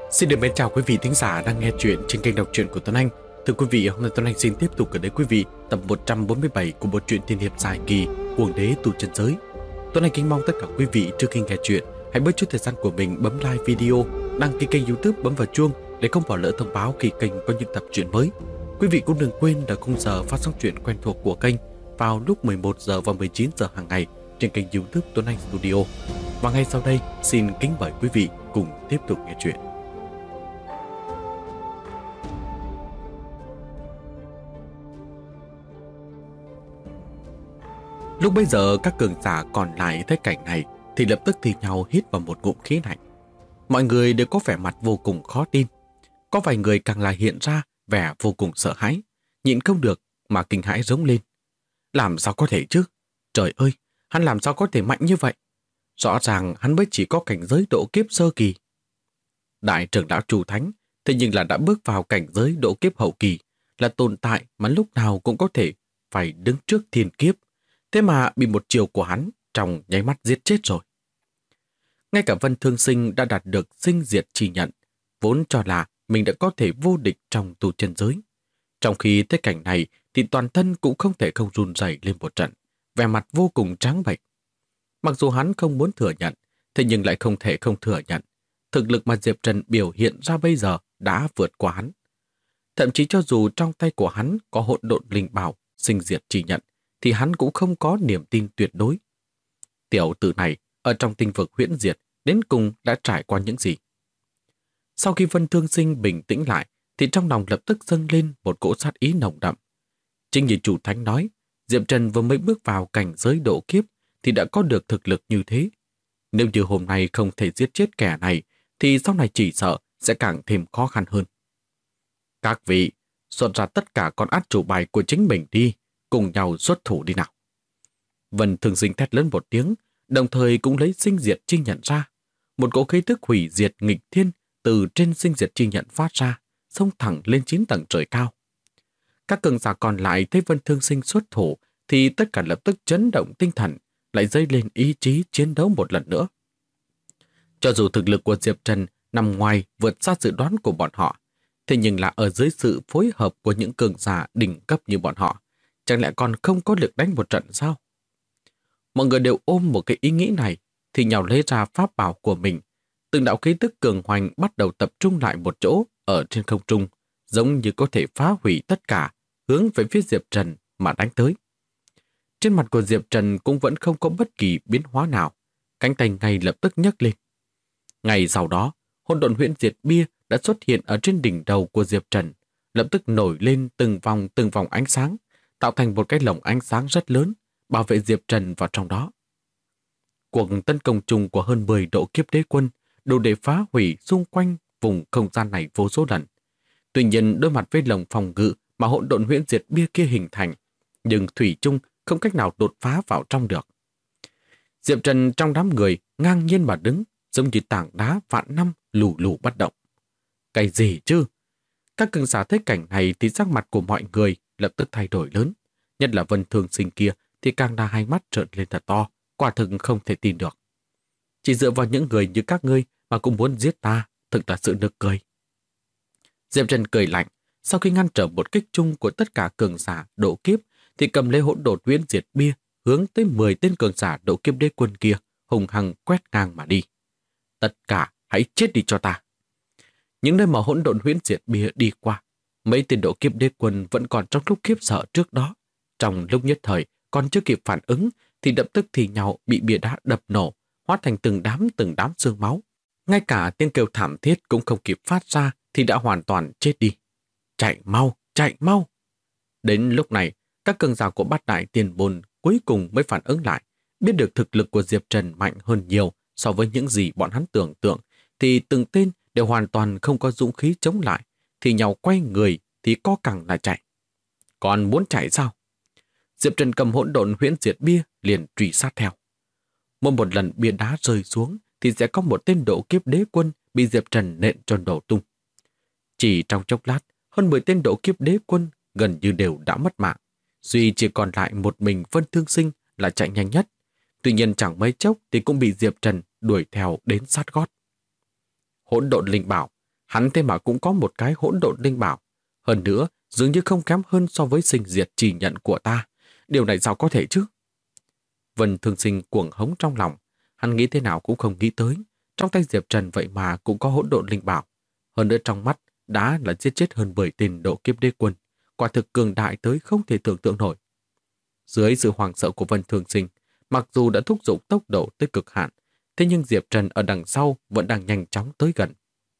Xin được mến chào quý vị thính giả đang nghe chuyện trên kênh đọc truyện của Tuấn Anh. Thưa quý vị, hôm nay Tuấn Anh xin tiếp tục gửi đến quý vị tập 147 của bộ truyện tiên hiệp dài kỳ Cuồng Đế Tu Chân Giới. Tuấn Anh kính mong tất cả quý vị trước khi nghe chuyện hãy bớt chút thời gian của mình bấm like video, đăng ký kênh YouTube, bấm vào chuông để không bỏ lỡ thông báo khi kênh có những tập truyện mới. Quý vị cũng đừng quên là khung giờ phát sóng truyện quen thuộc của kênh vào lúc 11 giờ và 19 giờ hàng ngày trên kênh YouTube Tuấn Anh Studio. Và ngay sau đây, xin kính mời quý vị cùng tiếp tục nghe chuyện. Lúc bấy giờ các cường giả còn lại thấy cảnh này thì lập tức thì nhau hít vào một ngụm khí lạnh. Mọi người đều có vẻ mặt vô cùng khó tin. Có vài người càng là hiện ra vẻ vô cùng sợ hãi, nhịn không được mà kinh hãi rống lên. Làm sao có thể chứ? Trời ơi, hắn làm sao có thể mạnh như vậy? Rõ ràng hắn mới chỉ có cảnh giới độ kiếp sơ kỳ. Đại trưởng lão Trù Thánh thế nhưng là đã bước vào cảnh giới độ kiếp hậu kỳ, là tồn tại mà lúc nào cũng có thể phải đứng trước thiên kiếp. Thế mà bị một chiều của hắn trong nháy mắt giết chết rồi. Ngay cả Vân Thương Sinh đã đạt được sinh diệt chi nhận, vốn cho là mình đã có thể vô địch trong tu chân giới. Trong khi thấy cảnh này thì toàn thân cũng không thể không run rẩy lên một trận, vẻ mặt vô cùng trắng bệch. Mặc dù hắn không muốn thừa nhận, thế nhưng lại không thể không thừa nhận. Thực lực mà Diệp Trần biểu hiện ra bây giờ đã vượt qua hắn. Thậm chí cho dù trong tay của hắn có hỗn độn linh bảo sinh diệt chi nhận, thì hắn cũng không có niềm tin tuyệt đối. Tiểu tử này ở trong tinh vực huyễn diệt đến cùng đã trải qua những gì? Sau khi Vân Thương Sinh bình tĩnh lại thì trong lòng lập tức dâng lên một cỗ sát ý nồng đậm. Chính như chủ thánh nói, Diệp Trần vừa mới bước vào cảnh giới độ kiếp thì đã có được thực lực như thế. Nếu như hôm nay không thể giết chết kẻ này thì sau này chỉ sợ sẽ càng thêm khó khăn hơn. Các vị, xuất ra tất cả con át chủ bài của chính mình đi, cùng nhau xuất thủ đi nào. Vân Thương Sinh thét lớn một tiếng, đồng thời cũng lấy sinh diệt chi nhận ra. Một cỗ khí tức hủy diệt nghịch thiên từ trên sinh diệt chi nhận phát ra, xông thẳng lên 9 tầng trời cao. Các cường giả còn lại thấy Vân Thương Sinh xuất thủ thì tất cả lập tức chấn động tinh thần, lại dấy lên ý chí chiến đấu một lần nữa. Cho dù thực lực của Diệp Trần nằm ngoài vượt xa dự đoán của bọn họ, thế nhưng là ở dưới sự phối hợp của những cường giả đỉnh cấp như bọn họ, chẳng lẽ còn không có lực đánh một trận sao? Mọi người đều ôm một cái ý nghĩ này thì nhào lấy ra pháp bảo của mình. Từng đạo khí tức cường hoành bắt đầu tập trung lại một chỗ ở trên không trung, giống như có thể phá hủy tất cả, hướng về phía Diệp Trần mà đánh tới. Trên mặt của Diệp Trần cũng vẫn không có bất kỳ biến hóa nào, cánh tay ngay lập tức nhấc lên. Ngay sau đó, hỗn độn huyễn diệt bia đã xuất hiện ở trên đỉnh đầu của Diệp Trần, lập tức nổi lên từng vòng ánh sáng, tạo thành một cái lồng ánh sáng rất lớn, bảo vệ Diệp Trần vào trong đó. Cuộc tấn công chung của hơn 10 độ kiếp đế quân đủ để phá hủy xung quanh vùng không gian này vô số lần. Tuy nhiên đối mặt với lồng phòng ngự mà hỗn độn huyễn diệt bia kia hình thành, nhưng thủy chung không cách nào đột phá vào trong được. Diệp Trần trong đám người ngang nhiên mà đứng, giống như tảng đá vạn năm lù lù bất động. Cái gì chứ? Các cường giả thấy cảnh này thì sắc mặt của mọi người lập tức thay đổi lớn. Nhất là Vân Thương Sinh kia thì càng đa hai mắt trợn lên thật to, quả thực không thể tin được. Chỉ dựa vào những người như các ngươi mà cũng muốn giết ta, thực là sự nực cười. Diệp Trần cười lạnh, sau khi ngăn trở một kích chung của tất cả cường giả độ kiếp thì cầm lấy hỗn độn huyễn diệt bia, hướng tới 10 tên cường giả độ kiếp đế quân kia, hùng hăng quét ngang mà đi. Tất cả hãy chết đi cho ta. Những nơi mà hỗn độn huyễn diệt bia đi qua, mấy tên độ kiếp đế quân vẫn còn trong lúc khiếp sợ trước đó. Trong lúc nhất thời còn chưa kịp phản ứng thì lập tức thì nhau bị bia đá đập nổ, hóa thành từng đám xương máu. Ngay cả tiếng kêu thảm thiết cũng không kịp phát ra thì đã hoàn toàn chết đi. Chạy mau, chạy mau! Đến lúc này, các cường giả của Bát Đại Tiền Bồn cuối cùng mới phản ứng lại, biết được thực lực của Diệp Trần mạnh hơn nhiều so với những gì bọn hắn tưởng tượng, thì từng tên đều hoàn toàn không có dũng khí chống lại, thì nhau quay người thì co cẳng lại chạy. Còn muốn chạy sao? Diệp Trần cầm hỗn độn huyễn diệt bia liền truy sát theo. Một lần bia đá rơi xuống thì sẽ có một tên độ kiếp đế quân bị Diệp Trần nện cho đổ tung. Chỉ trong chốc lát, hơn 10 tên độ kiếp đế quân gần như đều đã mất mạng. Duy chỉ còn lại một mình Vân Thương Sinh là chạy nhanh nhất. Tuy nhiên chẳng mấy chốc thì cũng bị Diệp Trần đuổi theo đến sát gót. Hỗn độn linh bảo, Hắn thế mà cũng có một cái hỗn độn linh bảo. Hơn nữa, dường như không kém hơn so với sinh diệt chỉ nhận của ta. Điều này sao có thể chứ? Vân Thương Sinh cuồng hống trong lòng. Hắn nghĩ thế nào cũng không nghĩ tới. Trong tay Diệp Trần vậy mà cũng có hỗn độn linh bảo. Hơn nữa trong mắt đã là giết chết hơn 10 tên độ kiếp đế quân. Quả thực cường đại tới không thể tưởng tượng nổi. Dưới sự hoảng sợ của Vân Thương Sinh, mặc dù đã thúc giục tốc độ tới cực hạn, thế nhưng Diệp Trần ở đằng sau vẫn đang nhanh chóng tới gần.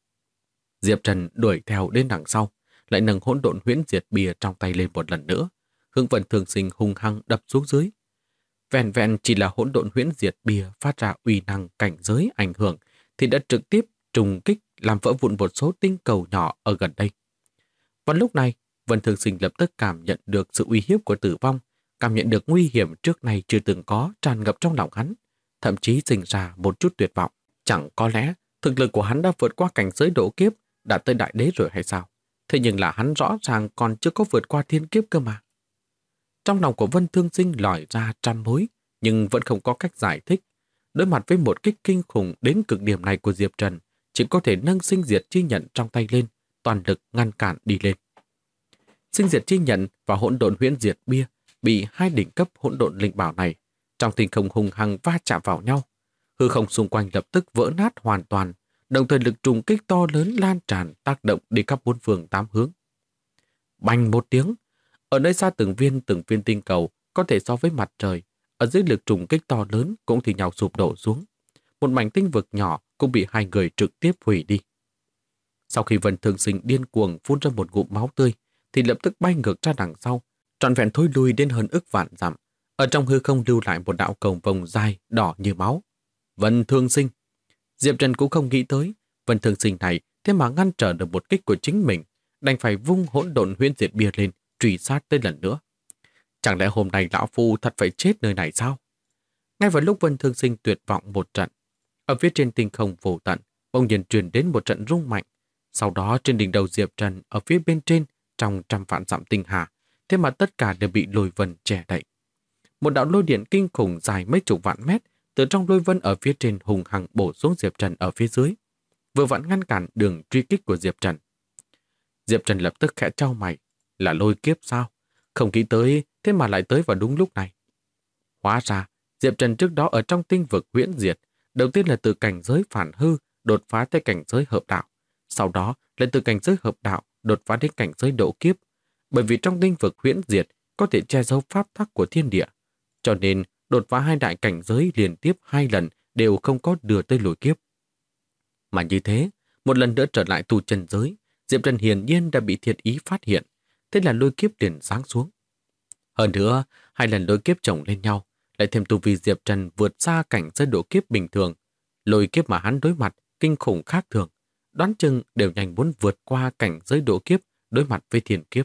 Diệp Trần đuổi theo đến đằng sau, lại nâng hỗn độn huyễn diệt bìa trong tay lên một lần nữa, hướng Vân Thương Sinh hung hăng đập xuống dưới. Vẹn vẹn chỉ là hỗn độn huyễn diệt bìa phát ra uy năng cảnh giới ảnh hưởng thì đã trực tiếp trùng kích làm vỡ vụn một số tinh cầu nhỏ ở gần đây. Vào lúc này, Vân Thương Sinh lập tức cảm nhận được sự uy hiếp của tử vong, cảm nhận được nguy hiểm trước nay chưa từng có tràn ngập trong lòng hắn, thậm chí sinh ra một chút tuyệt vọng. Chẳng có lẽ thực lực của hắn đã vượt qua cảnh giới độ kiếp, đã tới đại đế rồi hay sao? Thế nhưng là hắn rõ ràng còn chưa có vượt qua thiên kiếp cơ mà. Trong lòng của Vân Thương Sinh lòi ra trăm mối, nhưng vẫn không có cách giải thích. Đối mặt với một kích kinh khủng đến cực điểm này của Diệp Trần, chỉ có thể nâng sinh diệt chi nhận trong tay lên, toàn lực ngăn cản đi lên. Sinh diệt chi nhận và hỗn độn huyễn diệt bia bị hai đỉnh cấp hỗn độn linh bảo này trong tình không hùng hăng va chạm vào nhau. Hư không xung quanh lập tức vỡ nát hoàn toàn, đồng thời lực trùng kích to lớn lan tràn tác động đi khắp bốn phương tám hướng. Bành một tiếng, ở nơi xa từng viên tinh cầu có thể so với mặt trời, ở dưới lực trùng kích to lớn cũng thì nhau sụp đổ xuống. Một mảnh tinh vực nhỏ cũng bị hai người trực tiếp hủy đi. Sau khi Vân Thương Sinh điên cuồng phun ra một ngụm máu tươi, thì lập tức bay ngược ra đằng sau, trọn vẹn thối lui đến hơn ức vạn dặm. Ở trong hư không lưu lại một đạo cầu vồng dài đỏ như máu. Vân Thương Sinh. Diệp Trần cũng không nghĩ tới, Vân Thương Sinh này thế mà ngăn trở được một kích của chính mình, đành phải vung hỗn độn huyễn diệt bia lên, truy sát tới lần nữa. Chẳng lẽ hôm nay lão phu thật phải chết nơi này sao? Ngay vào lúc Vân Thương Sinh tuyệt vọng một trận, ở phía trên tinh không vô tận, bỗng nhiên truyền đến một trận rung mạnh. Sau đó trên đỉnh đầu Diệp Trần ở phía bên trên, trong trăm vạn dặm tinh hà, thế mà tất cả đều bị lôi vân che đậy. Một đạo lôi điện kinh khủng dài mấy chục vạn mét từ trong lôi vân ở phía trên hùng hằng bổ xuống Diệp Trần ở phía dưới, vừa vặn ngăn cản đường truy kích của Diệp Trần. Diệp Trần lập tức khẽ chau mày, là lôi kiếp sao? Không nghĩ tới, thế mà lại tới vào đúng lúc này. Hóa ra, Diệp Trần trước đó ở trong tinh vực huyễn diệt, đầu tiên là từ cảnh giới phản hư đột phá tới cảnh giới hợp đạo, sau đó lại từ cảnh giới hợp đạo đột phá đến cảnh giới độ kiếp. Bởi vì trong tinh vực huyễn diệt có thể che giấu pháp tắc của thiên địa, cho nên đột phá hai đại cảnh giới liên tiếp 2 lần đều không có đưa tới lôi kiếp. Mà như thế, một lần nữa trở lại tu chân giới, Diệp Trần hiển nhiên đã bị thiên ý phát hiện, thế là lôi kiếp liền giáng xuống. Hơn nữa, 2 lần lôi kiếp chồng lên nhau, lại thêm tu vi Diệp Trần vượt xa cảnh giới độ kiếp bình thường. Lôi kiếp mà hắn đối mặt kinh khủng khác thường, đoán chừng đều nhanh muốn vượt qua cảnh giới độ kiếp đối mặt với thiên kiếp.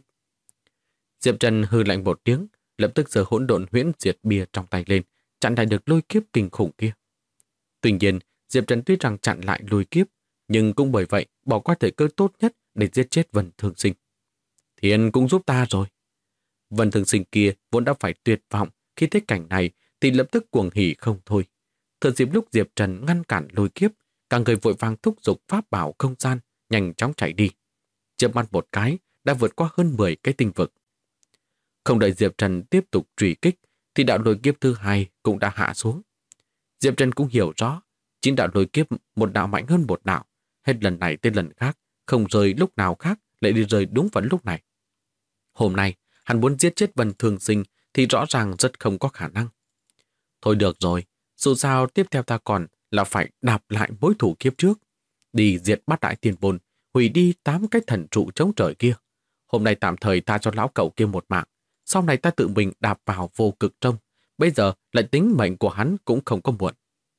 Diệp Trần hừ lạnh một tiếng, lập tức giơ hỗn độn huyễn diệt bia trong tay lên, chặn lại được lôi kiếp kinh khủng kia. Tuy nhiên, Diệp Trần tuy rằng chặn lại lôi kiếp, nhưng cũng bởi vậy bỏ qua thời cơ tốt nhất để giết chết Vân Thương Sinh. Thiên cũng giúp ta rồi. Vân Thương Sinh kia vốn đã phải tuyệt vọng khi thấy cảnh này thì lập tức cuồng hỉ không thôi. Thừa dịp lúc Diệp Trần ngăn cản lôi kiếp, cả người vội vàng thúc giục pháp bảo không gian, nhanh chóng chạy đi. Chớp mắt một cái, đã vượt qua hơn 10 cái tinh vực. Không đợi Diệp Trần tiếp tục truy kích, thì đạo lôi kiếp thứ 2 cũng đã hạ xuống. Diệp Trần cũng hiểu rõ, chính đạo lôi kiếp một đạo mạnh hơn một đạo, hết lần này tới lần khác, không rơi lúc nào khác lại đi rơi đúng vào lúc này. Hôm nay, hắn muốn giết chết Vân Thương Sinh thì rõ ràng rất không có khả năng. Thôi được rồi, dù sao tiếp theo ta còn là phải đạp lại mối thủ kiếp trước, đi diệt bát đại tiền bồn, hủy đi 8 cái thần trụ chống trời kia. Hôm nay tạm thời tha cho lão cậu kia một mạng, sau này ta tự mình đạp vào vô cực trông, bây giờ lại tính mệnh của hắn cũng không có muộn.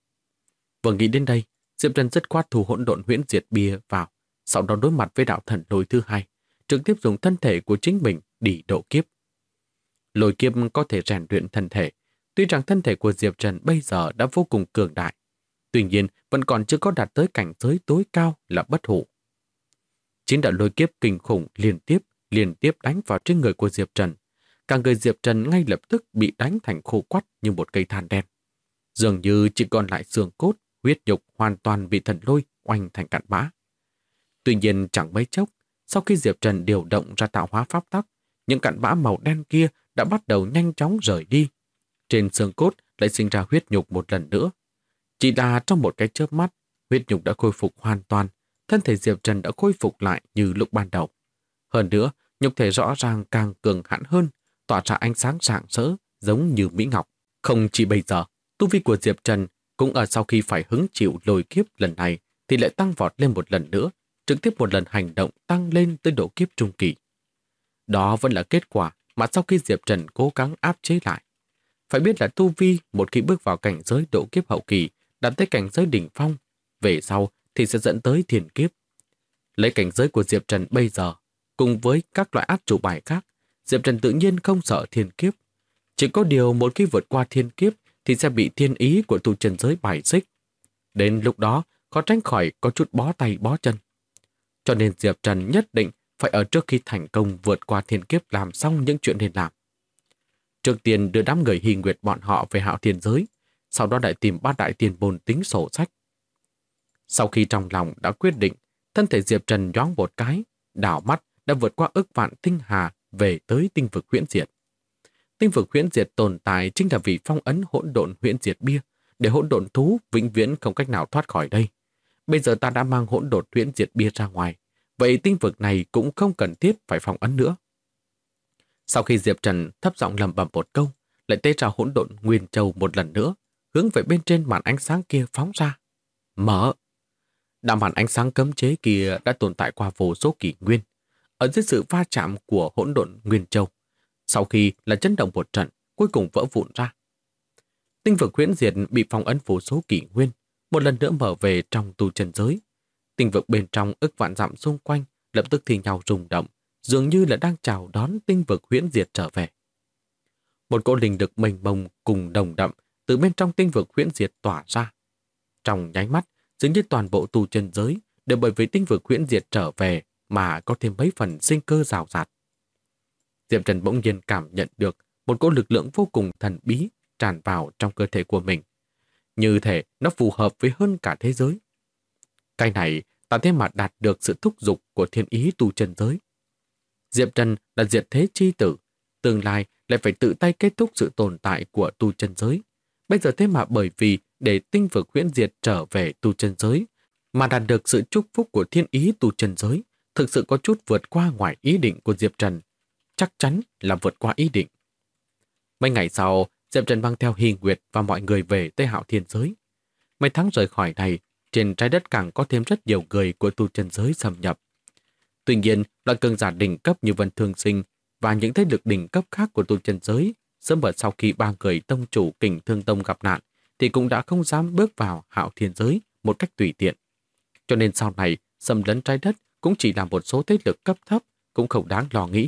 Vừa nghĩ đến đây, Diệp Trần dứt khoát thu hỗn độn huyễn diệt bia vào, sau đó đối mặt với đạo thần lôi thứ 2, trực tiếp dùng thân thể của chính mình đi độ kiếp. Lôi kiếp có thể rèn luyện thân thể, tuy rằng thân thể của Diệp Trần bây giờ đã vô cùng cường đại, tuy nhiên vẫn còn chưa có đạt tới cảnh giới tối cao là bất hủ. Chính đạo lôi kiếp kinh khủng liên tiếp đánh vào trên người của Diệp Trần. Cả người Diệp Trần ngay lập tức bị đánh thành khô quắt như một cây than đen. Dường như chỉ còn lại xương cốt, huyết nhục hoàn toàn bị thần lôi oanh thành cặn bã. Tuy nhiên chẳng mấy chốc, sau khi Diệp Trần điều động ra tạo hóa pháp tắc, những cặn bã màu đen kia đã bắt đầu nhanh chóng rời đi. Trên xương cốt lại sinh ra huyết nhục một lần nữa. Chỉ là trong một cái chớp mắt, huyết nhục đã khôi phục hoàn toàn, thân thể Diệp Trần đã khôi phục lại như lúc ban đầu. Hơn nữa, nhục thể rõ ràng càng cường hãn hơn, tỏa ra ánh sáng rạng rỡ, giống như mỹ ngọc. Không chỉ bây giờ, tu vi của Diệp Trần cũng ở sau khi phải hứng chịu lôi kiếp lần này thì lại tăng vọt lên một lần nữa, trực tiếp một lần hành động tăng lên tới độ kiếp trung kỳ. Đó vẫn là kết quả mà sau khi Diệp Trần cố gắng áp chế lại. Phải biết là tu vi một khi bước vào cảnh giới độ kiếp hậu kỳ, đạt tới cảnh giới đỉnh phong, về sau thì sẽ dẫn tới thiên kiếp. Lấy cảnh giới của Diệp Trần bây giờ, cùng với các loại át chủ bài khác, Diệp Trần tự nhiên không sợ thiên kiếp. Chỉ có điều một khi vượt qua thiên kiếp thì sẽ bị thiên ý của tu chân giới bài xích. Đến lúc đó, khó tránh khỏi có chút bó tay bó chân. Cho nên Diệp Trần nhất định phải ở trước khi thành công vượt qua thiên kiếp làm xong những chuyện nên làm. Trước tiên đưa đám người Hy Nguyệt bọn họ về Hạo Thiên giới, sau đó lại tìm bát đại tiền bồn tính sổ sách. Sau khi trong lòng đã quyết định, thân thể Diệp Trần nhoáng một cái, đảo mắt đã vượt qua ức vạn tinh hà về tới tinh vực huyễn diệt. Tinh vực huyễn diệt tồn tại chính là vì phong ấn hỗn độn huyễn diệt bia, để hỗn độn thú vĩnh viễn không cách nào thoát khỏi đây. Bây giờ ta đã mang hỗn độn huyễn diệt bia ra ngoài, vậy tinh vực này cũng không cần thiết phải phong ấn nữa. Sau khi Diệp Trần thấp giọng lẩm bẩm một câu, lại tế ra hỗn độn nguyên châu một lần nữa, hướng về bên trên màn ánh sáng kia phóng ra. Mở! Đạo màn ánh sáng cấm chế kia đã tồn tại qua vô số kỷ nguyên. Ở dưới sự va chạm của hỗn độn nguyên châu, sau khi là chấn động một trận, cuối cùng vỡ vụn ra. Tinh vực huyễn diệt bị phong ấn vô số kỷ nguyên, một lần nữa mở về trong tu chân giới. Tinh vực bên trong ức vạn dặm xung quanh lập tức thì nhau rung động, dường như là đang chào đón tinh vực huyễn diệt trở về. Một cỗ linh lực mênh mông cùng đồng đậm từ bên trong tinh vực huyễn diệt tỏa ra. Trong nháy mắt, dường như toàn bộ tu chân giới đều bởi vì tinh vực huyễn diệt trở về mà có thêm mấy phần sinh cơ rào rạt. Diệp Trần bỗng nhiên cảm nhận được một cỗ lực lượng vô cùng thần bí tràn vào trong cơ thể của mình. Như thể nó phù hợp với hơn cả thế giới. Cái này ta thế mà đạt được sự thúc giục của thiên ý tu chân giới. Diệp Trần là diệt thế chi tử, tương lai lại phải tự tay kết thúc sự tồn tại của tu chân giới. Bây giờ thế mà bởi vì để tinh vực huyễn diệt trở về tu chân giới mà đạt được sự chúc phúc của thiên ý tu chân giới, thực sự có chút vượt qua ngoài ý định của Diệp Trần. Chắc chắn là vượt qua ý định. Mấy ngày sau, Diệp Trần mang theo Hy Nguyệt và mọi người về tới Hạo Thiên giới. Mấy tháng rời khỏi này, trên trái đất càng có thêm rất nhiều người của tu chân giới xâm nhập. Tuy nhiên, loại cường giả đỉnh cấp như Vân Thương Sinh và những thế lực đỉnh cấp khác của tu chân giới sớm ở sau khi ba người tông chủ Kình Thương Tông gặp nạn thì cũng đã không dám bước vào Hạo Thiên giới một cách tùy tiện. Cho nên sau này, xâm lấn trái đất cũng chỉ là một số thế lực cấp thấp, cũng không đáng lo nghĩ.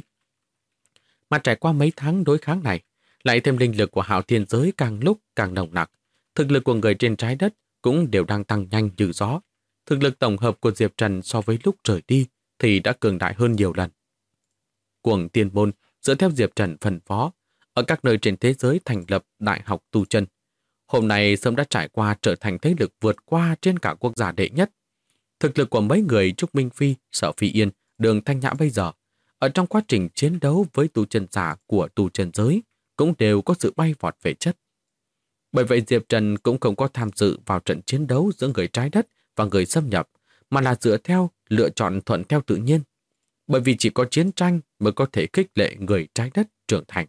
Mà trải qua mấy tháng đối kháng này, lại thêm linh lực của Hạo Thiên giới càng lúc càng nồng nặc, thực lực của người trên trái đất cũng đều đang tăng nhanh như gió. Thực lực tổng hợp của Diệp Trần so với lúc rời đi thì đã cường đại hơn nhiều lần. Cuồng Tiên Môn dựa theo Diệp Trần phân phó, ở các nơi trên thế giới thành lập đại học tu chân. Hôm nay sớm đã trải qua trở thành thế lực vượt qua trên cả quốc gia đệ nhất. Thực lực của mấy người Trúc Minh Phi, Sở Phi Yên, Đường Thanh Nhã bây giờ, ở trong quá trình chiến đấu với tu chân giả của tu chân giới, cũng đều có sự bay vọt về chất. Bởi vậy Diệp Trần cũng không có tham dự vào trận chiến đấu giữa người trái đất và người xâm nhập, mà là dựa theo lựa chọn thuận theo tự nhiên. Bởi vì chỉ có chiến tranh mới có thể khích lệ người trái đất trưởng thành.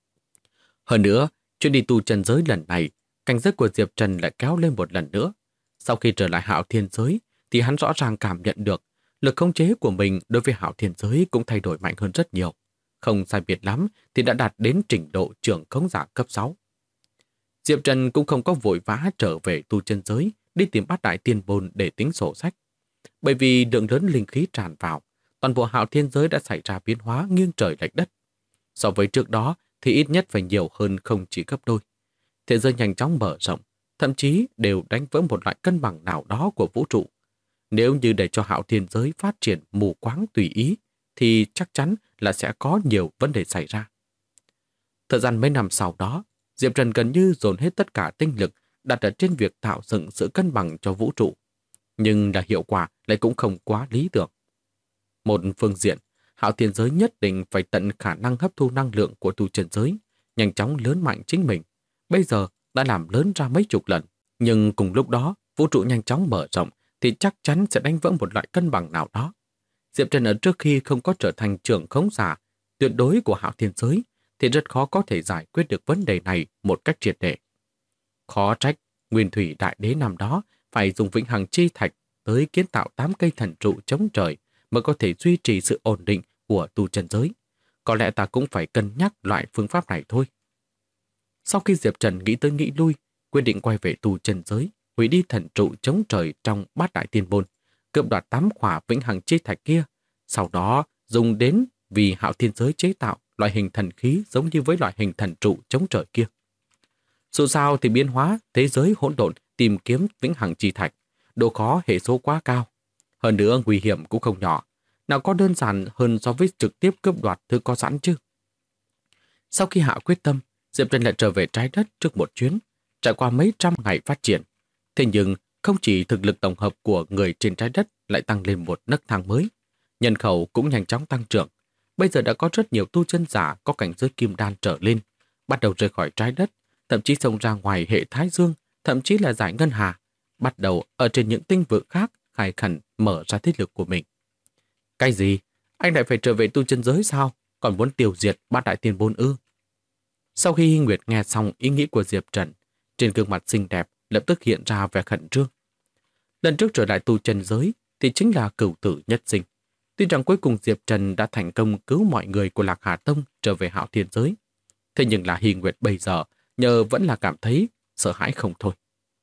Hơn nữa, chuyến đi tu chân giới lần này, cảnh giới của Diệp Trần lại kéo lên một lần nữa. Sau khi trở lại Hạo Thiên giới, thì hắn rõ ràng cảm nhận được lực khống chế của mình đối với Hạo Thiên giới cũng thay đổi mạnh hơn rất nhiều. Không sai biệt lắm thì đã đạt đến trình độ trưởng khống giả cấp 6. Diệp Trần cũng không có vội vã trở về tu chân giới đi tìm bát đại tiên bồn để tính sổ sách. Bởi vì lượng lớn linh khí tràn vào, toàn bộ Hạo Thiên giới đã xảy ra biến hóa nghiêng trời lệch đất. So với trước đó thì ít nhất phải nhiều hơn không chỉ gấp đôi. Thế giới nhanh chóng mở rộng, thậm chí đều đánh vỡ một loại cân bằng nào đó của vũ trụ. Nếu như để cho Hạo Thiên giới phát triển mù quáng tùy ý, thì chắc chắn là sẽ có nhiều vấn đề xảy ra. Thời gian mấy năm sau đó, Diệp Trần gần như dồn hết tất cả tinh lực đặt ở trên việc tạo dựng sự cân bằng cho vũ trụ. nhưng là hiệu quả lại cũng không quá lý tưởng. Một phương diện, Hạo Thiên Giới nhất định phải tận khả năng hấp thu năng lượng của tu chân giới, nhanh chóng lớn mạnh chính mình. Bây giờ đã làm lớn ra mấy chục lần, nhưng cùng lúc đó, vũ trụ nhanh chóng mở rộng thì chắc chắn sẽ đánh vỡ một loại cân bằng nào đó. Diệp Trần ở trước khi không có trở thành trưởng khống giả tuyệt đối của Hạo Thiên Giới thì rất khó có thể giải quyết được vấn đề này một cách triệt để. Khó trách, Nguyên Thủy Đại Đế năm đó phải dùng vĩnh hằng chi thạch tới kiến tạo 8 cây thần trụ chống trời mới có thể duy trì sự ổn định của tu chân giới. Có lẽ ta cũng phải cân nhắc loại phương pháp này thôi. Sau khi Diệp Trần nghĩ tới nghĩ lui, quyết định quay về tu chân giới, hủy đi thần trụ chống trời trong Bát Đại Tiên Môn, cướp đoạt 8 khỏa vĩnh hằng chi thạch kia, sau đó dùng đến vì Hạo Thiên Giới chế tạo loại hình thần khí giống như với loại hình thần trụ chống trời kia. Dù sao thì biến hóa thế giới hỗn độn tìm kiếm vĩnh hằng chi thạch, độ khó hệ số quá cao. Hơn nữa nguy hiểm cũng không nhỏ, nào có đơn giản hơn so với trực tiếp cướp đoạt thứ có sẵn chứ. Sau khi hạ quyết tâm, Diệp Trần lại trở về trái đất trước một chuyến, trải qua mấy trăm ngày phát triển. Thế nhưng không chỉ thực lực tổng hợp của người trên trái đất lại tăng lên một nấc thang mới, nhân khẩu cũng nhanh chóng tăng trưởng. Bây giờ đã có rất nhiều tu chân giả có cảnh giới kim đan trở lên, bắt đầu rời khỏi trái đất, thậm chí xông ra ngoài hệ Thái Dương, thậm chí là giải ngân hà, bắt đầu ở trên những tinh vực khác khai khẩn mở ra thế lực của mình. Cái gì? Anh lại phải trở về tu chân giới sao? Còn muốn tiêu diệt Bát Đại Tiên Môn ư? Sau khi Hy Nguyệt nghe xong ý nghĩ của Diệp Trần, trên gương mặt xinh đẹp lập tức hiện ra vẻ khẩn trương. Lần trước trở lại tu chân giới thì chính là cửu tử nhất sinh. Tuy rằng cuối cùng Diệp Trần đã thành công cứu mọi người của Lạc Hà Tông trở về Hạo Thiên Giới, thế nhưng là Hy Nguyệt bây giờ nhờ vẫn là cảm thấy sợ hãi không thôi.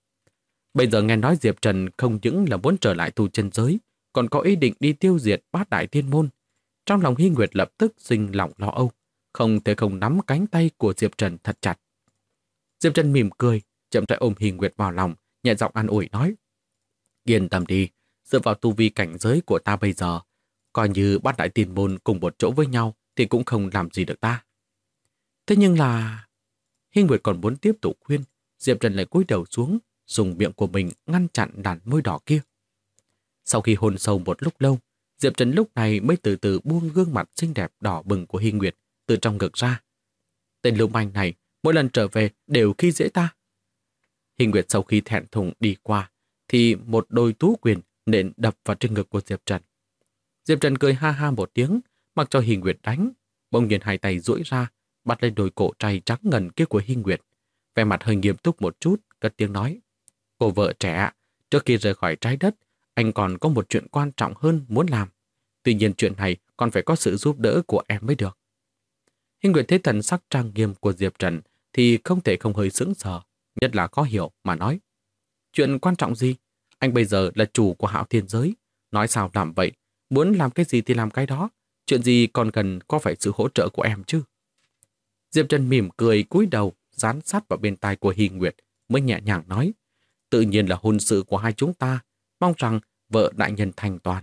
Bây giờ nghe nói Diệp Trần không những là muốn trở lại tu chân giới, còn có ý định đi tiêu diệt Bát Đại Tiên Môn. Trong lòng Hy Nguyệt lập tức sinh lòng lo âu, không thể không nắm cánh tay của Diệp Trần thật chặt. Diệp Trần mỉm cười, chậm rãi ôm Hy Nguyệt vào lòng, nhẹ giọng an ủi nói: Yên tâm đi, dựa vào tu vi cảnh giới của ta bây giờ, coi như Bát Đại Tiên Môn cùng một chỗ với nhau thì cũng không làm gì được ta. Thế nhưng là... Hy Nguyệt còn muốn tiếp tục khuyên, Diệp Trần lại cúi đầu xuống, dùng miệng của mình ngăn chặn làn môi đỏ kia. Sau khi hôn sâu một lúc lâu, Diệp Trần lúc này mới từ từ buông gương mặt xinh đẹp đỏ bừng của Hy Nguyệt từ trong ngực ra. Tên lưu manh này mỗi lần trở về đều khi dễ ta. Hy Nguyệt sau khi thẹn thùng đi qua thì một đôi tú quyền nện đập vào trên ngực của Diệp Trần. Diệp Trần cười ha ha một tiếng, mặc cho Hy Nguyệt đánh, bỗng nhiên hai tay duỗi ra bắt lên đôi cổ trai trắng ngần kia của Hy Nguyệt, vẻ mặt hơi nghiêm túc một chút, cất tiếng nói: Cô vợ trẻ, trước khi rời khỏi trái đất, anh còn có một chuyện quan trọng hơn muốn làm. Tuy nhiên chuyện này còn phải có sự giúp đỡ của em mới được. Hy Nguyệt thấy thần sắc trang nghiêm của Diệp Trần thì không thể không hơi sững sờ, nhất là khó hiểu mà nói: Chuyện quan trọng gì? Anh bây giờ là chủ của Hạo Thiên Giới, nói sao làm vậy, muốn làm cái gì thì làm cái đó, chuyện gì còn cần có phải sự hỗ trợ của em chứ? Diệp Trần mỉm cười cúi đầu, dán sát vào bên tai của Hy Nguyệt, mới nhẹ nhàng nói: Tự nhiên là hôn sự của hai chúng ta, mong rằng vợ đại nhân thành toàn.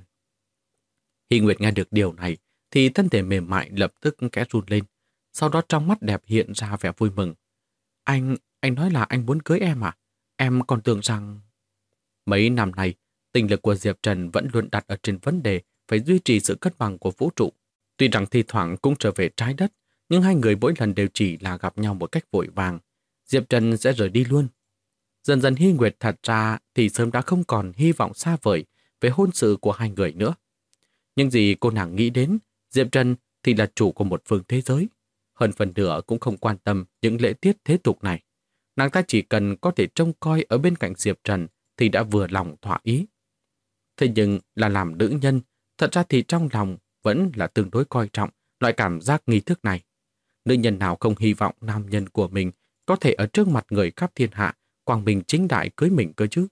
Hy Nguyệt nghe được điều này thì thân thể mềm mại lập tức khẽ run lên, sau đó trong mắt đẹp hiện ra vẻ vui mừng. Anh nói là anh muốn cưới em à? Em còn tưởng rằng... Mấy năm nay, tinh lực của Diệp Trần vẫn luôn đặt ở trên vấn đề phải duy trì sự cân bằng của vũ trụ. Tuy rằng thi thoảng cũng trở về trái đất, nhưng hai người mỗi lần đều chỉ là gặp nhau một cách vội vàng. Diệp Trần sẽ rời đi luôn. Dần dần Hy Nguyệt thật ra thì sớm đã không còn hy vọng xa vời về hôn sự của hai người nữa. Nhưng gì cô nàng nghĩ đến, Diệp Trần thì là chủ của một phương thế giới. Hơn phần nửa cũng không quan tâm những lễ tiết thế tục này. Nàng ta chỉ cần có thể trông coi ở bên cạnh Diệp Trần thì đã vừa lòng thỏa ý. Thế nhưng là làm nữ nhân, thật ra thì trong lòng vẫn là tương đối coi trọng loại cảm giác nghi thức này. Nữ nhân nào không hy vọng nam nhân của mình có thể ở trước mặt người khắp thiên hạ quang minh chính đại cưới mình cơ chứ.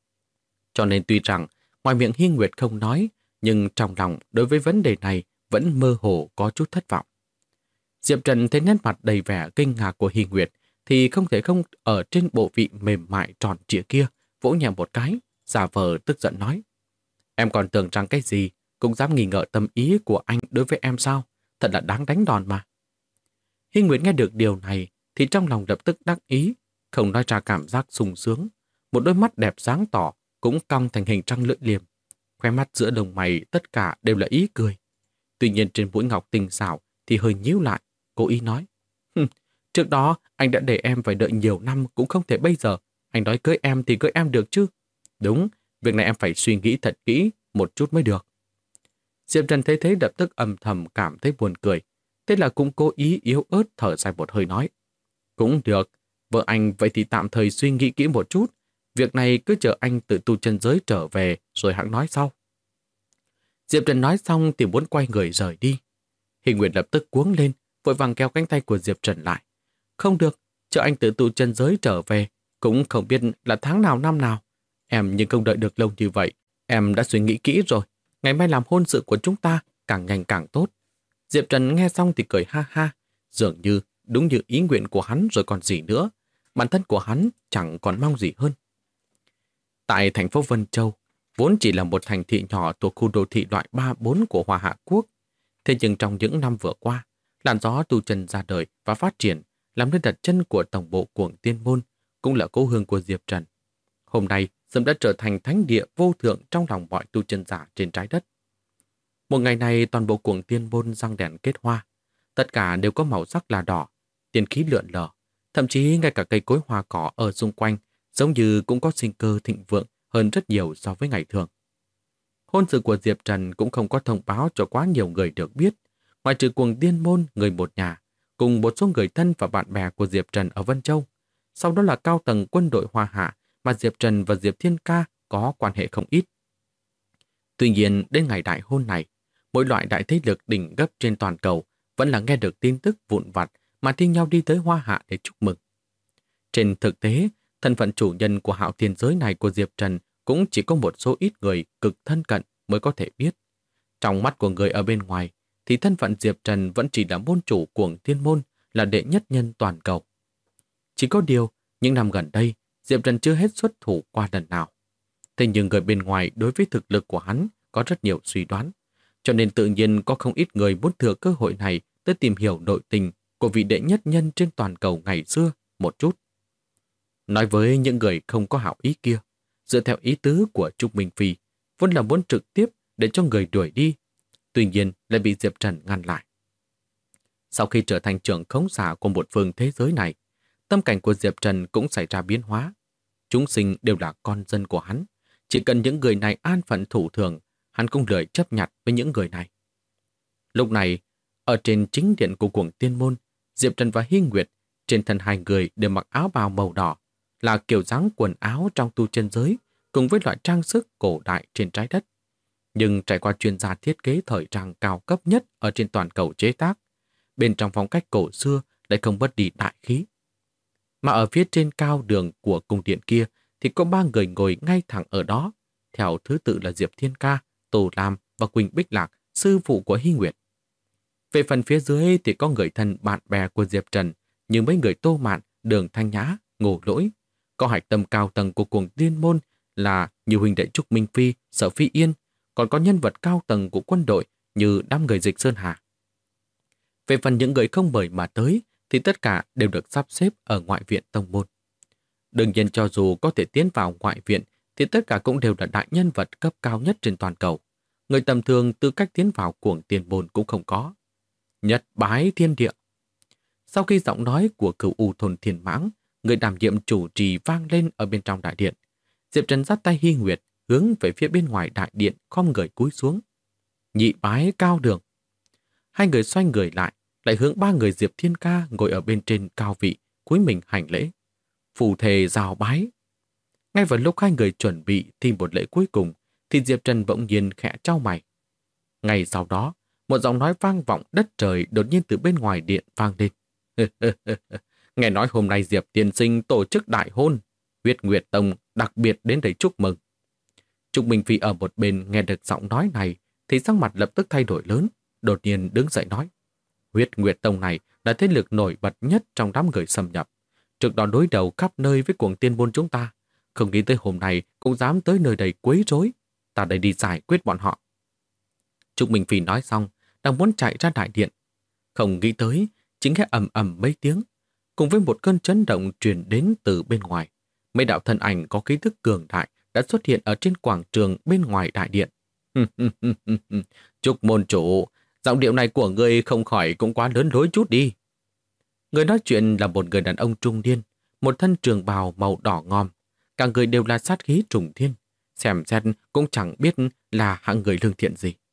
Cho nên tuy rằng ngoài miệng Hy Nguyệt không nói, nhưng trong lòng đối với vấn đề này vẫn mơ hồ có chút thất vọng. Diệp Trần thấy nét mặt đầy vẻ kinh ngạc của Hy Nguyệt thì không thể không ở trên bộ vị mềm mại tròn trịa kia vỗ nhẹ một cái, giả vờ tức giận nói: Em còn tưởng rằng cái gì cũng dám nghi ngờ tâm ý của anh đối với em sao? Thật là đáng đánh đòn mà. Hy Nguyệt nghe được điều này thì trong lòng lập tức đắc ý, không nói ra cảm giác sung sướng. Một đôi mắt đẹp sáng tỏ, cũng cong thành hình trăng lưỡi liềm. Khóe mắt giữa đồng mày tất cả đều là ý cười. Tuy nhiên trên mũi ngọc tinh xảo thì hơi nhíu lại, cố ý nói. Trước đó anh đã để em phải đợi nhiều năm cũng không thể bây giờ. Anh nói cưới em thì cưới em được chứ. Đúng, việc này em phải suy nghĩ thật kỹ một chút mới được. Diệp Trần thấy thế lập tức âm thầm cảm thấy buồn cười. Thế là cũng cố ý yếu ớt thở dài một hơi nói. Cũng được, vợ anh vậy thì tạm thời suy nghĩ kỹ một chút. Việc này cứ chờ anh tự tu chân giới trở về rồi hẵng nói sau. Diệp Trần nói xong thì muốn quay người rời đi. Hình Nguyệt lập tức cuống lên, vội vàng kéo cánh tay của Diệp Trần lại. Không được, chờ anh tự tu chân giới trở về, cũng không biết là tháng nào năm nào. Em nhưng không đợi được lâu như vậy. Em đã suy nghĩ kỹ rồi. Ngày mai làm hôn sự của chúng ta càng nhanh càng tốt. Diệp Trần nghe xong thì cười ha ha. Dường như đúng như ý nguyện của hắn rồi còn gì nữa. Bản thân của hắn chẳng còn mong gì hơn. Tại thành phố Vân Châu, vốn chỉ là một thành thị nhỏ thuộc khu đô thị loại 3-4 của Hoa Hạ Quốc. Thế nhưng trong những năm vừa qua, làn gió tu chân ra đời và phát triển làm nên đặt chân của tổng bộ Cuồng Tiên Môn, cũng là cố hương của Diệp Trần. Hôm nay, sớm đã trở thành thánh địa vô thượng trong lòng mọi tu chân giả trên trái đất. Một ngày này, toàn bộ Cuồng Tiên Môn răng đèn kết hoa. Tất cả đều có màu sắc là đỏ, tiên khí lượn lờ. Thậm chí ngay cả cây cối hoa cỏ ở xung quanh giống như cũng có sinh cơ thịnh vượng hơn rất nhiều so với ngày thường. Hôn sự của Diệp Trần cũng không có thông báo cho quá nhiều người được biết, ngoại trừ Cuồng Tiên Môn, người một nhà, cùng một số người thân và bạn bè của Diệp Trần ở Vân Châu. Sau đó là cao tầng quân đội Hoa Hạ mà Diệp Trần và Diệp Thiên Ca có quan hệ không ít. Tuy nhiên, đến ngày đại hôn này, mỗi loại đại thế lực đỉnh gấp trên toàn cầu vẫn là nghe được tin tức vụn vặt mà thi nhau đi tới Hoa Hạ để chúc mừng. Trên thực tế, thân phận chủ nhân của Hạo Thiên giới này của Diệp Trần cũng chỉ có một số ít người cực thân cận mới có thể biết. Trong mắt của người ở bên ngoài, thì thân phận Diệp Trần vẫn chỉ là môn chủ Cuồng Tiên Môn, là đệ nhất nhân toàn cầu. Chỉ có điều, những năm gần đây, Diệp Trần chưa hết xuất thủ qua lần nào. Thế nhưng người bên ngoài đối với thực lực của hắn có rất nhiều suy đoán, cho nên tự nhiên có không ít người muốn thừa cơ hội này tới tìm hiểu nội tình của vị đệ nhất nhân trên toàn cầu ngày xưa một chút. Nói với những người không có hảo ý kia, dựa theo ý tứ của Trúc Minh Phi, vốn là muốn trực tiếp để cho người đuổi đi, tuy nhiên lại bị Diệp Trần ngăn lại. Sau khi trở thành trưởng khống giả của một phương thế giới này, tâm cảnh của Diệp Trần cũng xảy ra biến hóa. Chúng sinh đều là con dân của hắn, chỉ cần những người này an phận thủ thường, hắn cũng lười chấp nhặt với những người này. Lúc này, ở trên chính điện của Cuồng Tiên Môn, Diệp Trần và Hy Nguyệt, trên thân hai người đều mặc áo bào màu đỏ, là kiểu dáng quần áo trong tu chân giới, cùng với loại trang sức cổ đại trên trái đất. Nhưng trải qua chuyên gia thiết kế thời trang cao cấp nhất ở trên toàn cầu chế tác, bên trong phong cách cổ xưa lại không mất đi đại khí. Mà ở phía trên cao đường của cung điện kia thì có 3 người ngồi ngay thẳng ở đó, theo thứ tự là Diệp Thiên Ca, Tô Lam và Quỳnh Bích Lạc, sư phụ của Hy Nguyệt. Về phần phía dưới thì có người thân bạn bè của Diệp Trần, như mấy người Tô Mạn, Đường Thanh Nhã, Ngô Lỗi. Có hạch tâm cao tầng của Cuồng Tiên Môn là như huynh đệ Trúc Minh Phi, Sở Phi Yên, còn có nhân vật cao tầng của quân đội như đám người Dịch Sơn Hà. Về phần những người không mời mà tới thì tất cả đều được sắp xếp ở ngoại viện tông môn. Đương nhiên cho dù có thể tiến vào ngoại viện thì tất cả cũng đều là đại nhân vật cấp cao nhất trên toàn cầu. Người tầm thường tư cách tiến vào Cuồng Tiên Môn cũng không có. Nhật bái thiên địa. Sau khi giọng nói của Cửu U Thôn Thiên Mãng, người đảm nhiệm chủ trì vang lên ở bên trong đại điện, Diệp Trần dắt tay Hy Nguyệt hướng về phía bên ngoài đại điện, khom người cúi xuống. Nhị bái cao đường. Hai người xoay người lại hướng 3 người Diệp Thiên Ca ngồi ở bên trên cao vị, cúi mình hành lễ. Phù thề rào bái. Ngay vào lúc hai người chuẩn bị thi một lễ cuối cùng, thì Diệp Trần bỗng nhiên khẽ chau mày. Ngay sau đó, một giọng nói vang vọng đất trời đột nhiên từ bên ngoài điện vang lên. Nghe nói hôm nay Diệp tiên sinh tổ chức đại hôn, Huyết Nguyệt Tông đặc biệt đến đây chúc mừng. Trúc Minh Phi ở một bên nghe được giọng nói này thì sắc mặt lập tức thay đổi lớn, đột nhiên đứng dậy nói. Huyết Nguyệt Tông này là thế lực nổi bật nhất trong đám người xâm nhập. Trước đó đối đầu khắp nơi với Cuồng Tiên Môn chúng ta, không nghĩ tới hôm nay cũng dám tới nơi đây quấy rối. Ta đây đi giải quyết bọn họ. Trúc Minh Phi nói xong, đang muốn chạy ra đại điện. Không nghĩ tới, chính nghe ầm ầm mấy tiếng, cùng với một cơn chấn động truyền đến từ bên ngoài. Mấy đạo thân ảnh có khí thức cường đại đã xuất hiện ở trên quảng trường bên ngoài đại điện. Chúc môn chủ, giọng điệu này của ngươi không khỏi cũng quá lớn lối chút đi. Người nói chuyện là một người đàn ông trung niên, một thân trường bào màu đỏ ngòm. Cả người đều là sát khí trùng thiên, xem xét cũng chẳng biết là hạng người lương thiện gì.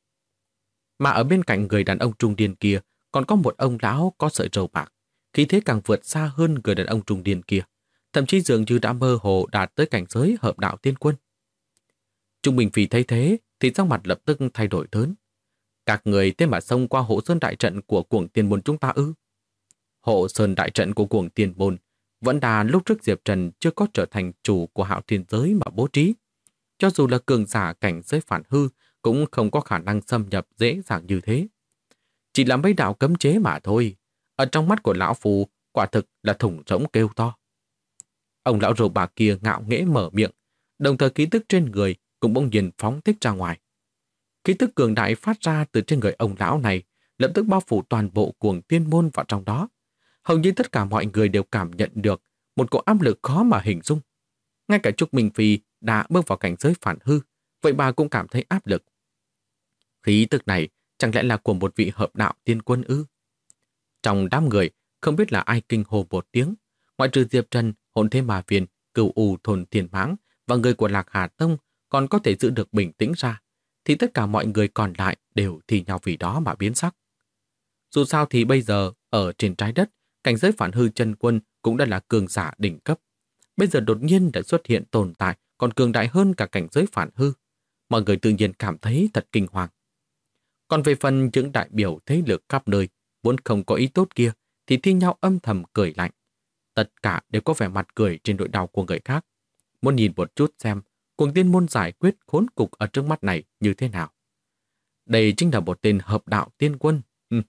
Mà ở bên cạnh người đàn ông trung niên kia còn có một ông lão có sợi râu bạc, khí thế càng vượt xa hơn người đàn ông trung niên kia, thậm chí dường như đã mơ hồ đạt tới cảnh giới hợp đạo tiên quân. Trung Bình Phi thấy thế thì sắc mặt lập tức thay đổi lớn. Các người thế mà xông qua hộ sơn đại trận của cuồng tiền môn chúng ta ư? Hộ sơn đại trận của cuồng tiền môn vẫn là lúc trước Diệp Trần chưa có trở thành chủ của Hạo Thiên giới mà bố trí. Cho dù là cường giả cảnh giới phản hư cũng không có khả năng xâm nhập dễ dàng như thế. Chỉ là mấy đạo cấm chế mà thôi. Ở trong mắt của lão phù quả thực là thủng rỗng kêu to. Ông lão râu bạc kia ngạo nghễ mở miệng, đồng thời khí tức trên người cũng bỗng nhiên phóng thích ra ngoài. Khí tức cường đại phát ra từ trên người ông lão này lập tức bao phủ toàn bộ cuồng tiên môn vào trong đó. Hầu như tất cả mọi người đều cảm nhận được một cỗ áp lực khó mà hình dung. Ngay cả Trúc Minh Phi đã bước vào cảnh giới phản hư, vậy bà cũng cảm thấy áp lực. Khí tức này chẳng lẽ là của một vị hợp đạo tiên quân ư? Trong đám người, không biết là ai kinh hô một tiếng, ngoại trừ Diệp Trần, Hồn Thế Ma Viên, Cửu U Thôn Thiên Mãng và người của Lạc Hà Tông còn có thể giữ được bình tĩnh ra, thì tất cả mọi người còn lại đều thì nhau vì đó mà biến sắc. Dù sao thì bây giờ, ở trên trái đất, cảnh giới phản hư chân quân cũng đã là cường giả đỉnh cấp. Bây giờ đột nhiên đã xuất hiện tồn tại còn cường đại hơn cả cảnh giới phản hư. Mọi người tự nhiên cảm thấy thật kinh hoàng. Còn về phần những đại biểu thế lực khắp nơi vốn không có ý tốt kia thì thi nhau âm thầm cười lạnh. Tất cả đều có vẻ mặt cười trên nỗi đau của người khác. Muốn nhìn một chút xem cuồng tiên môn giải quyết khốn cục ở trước mắt này như thế nào. Đây chính là một tên hợp đạo tiên quân.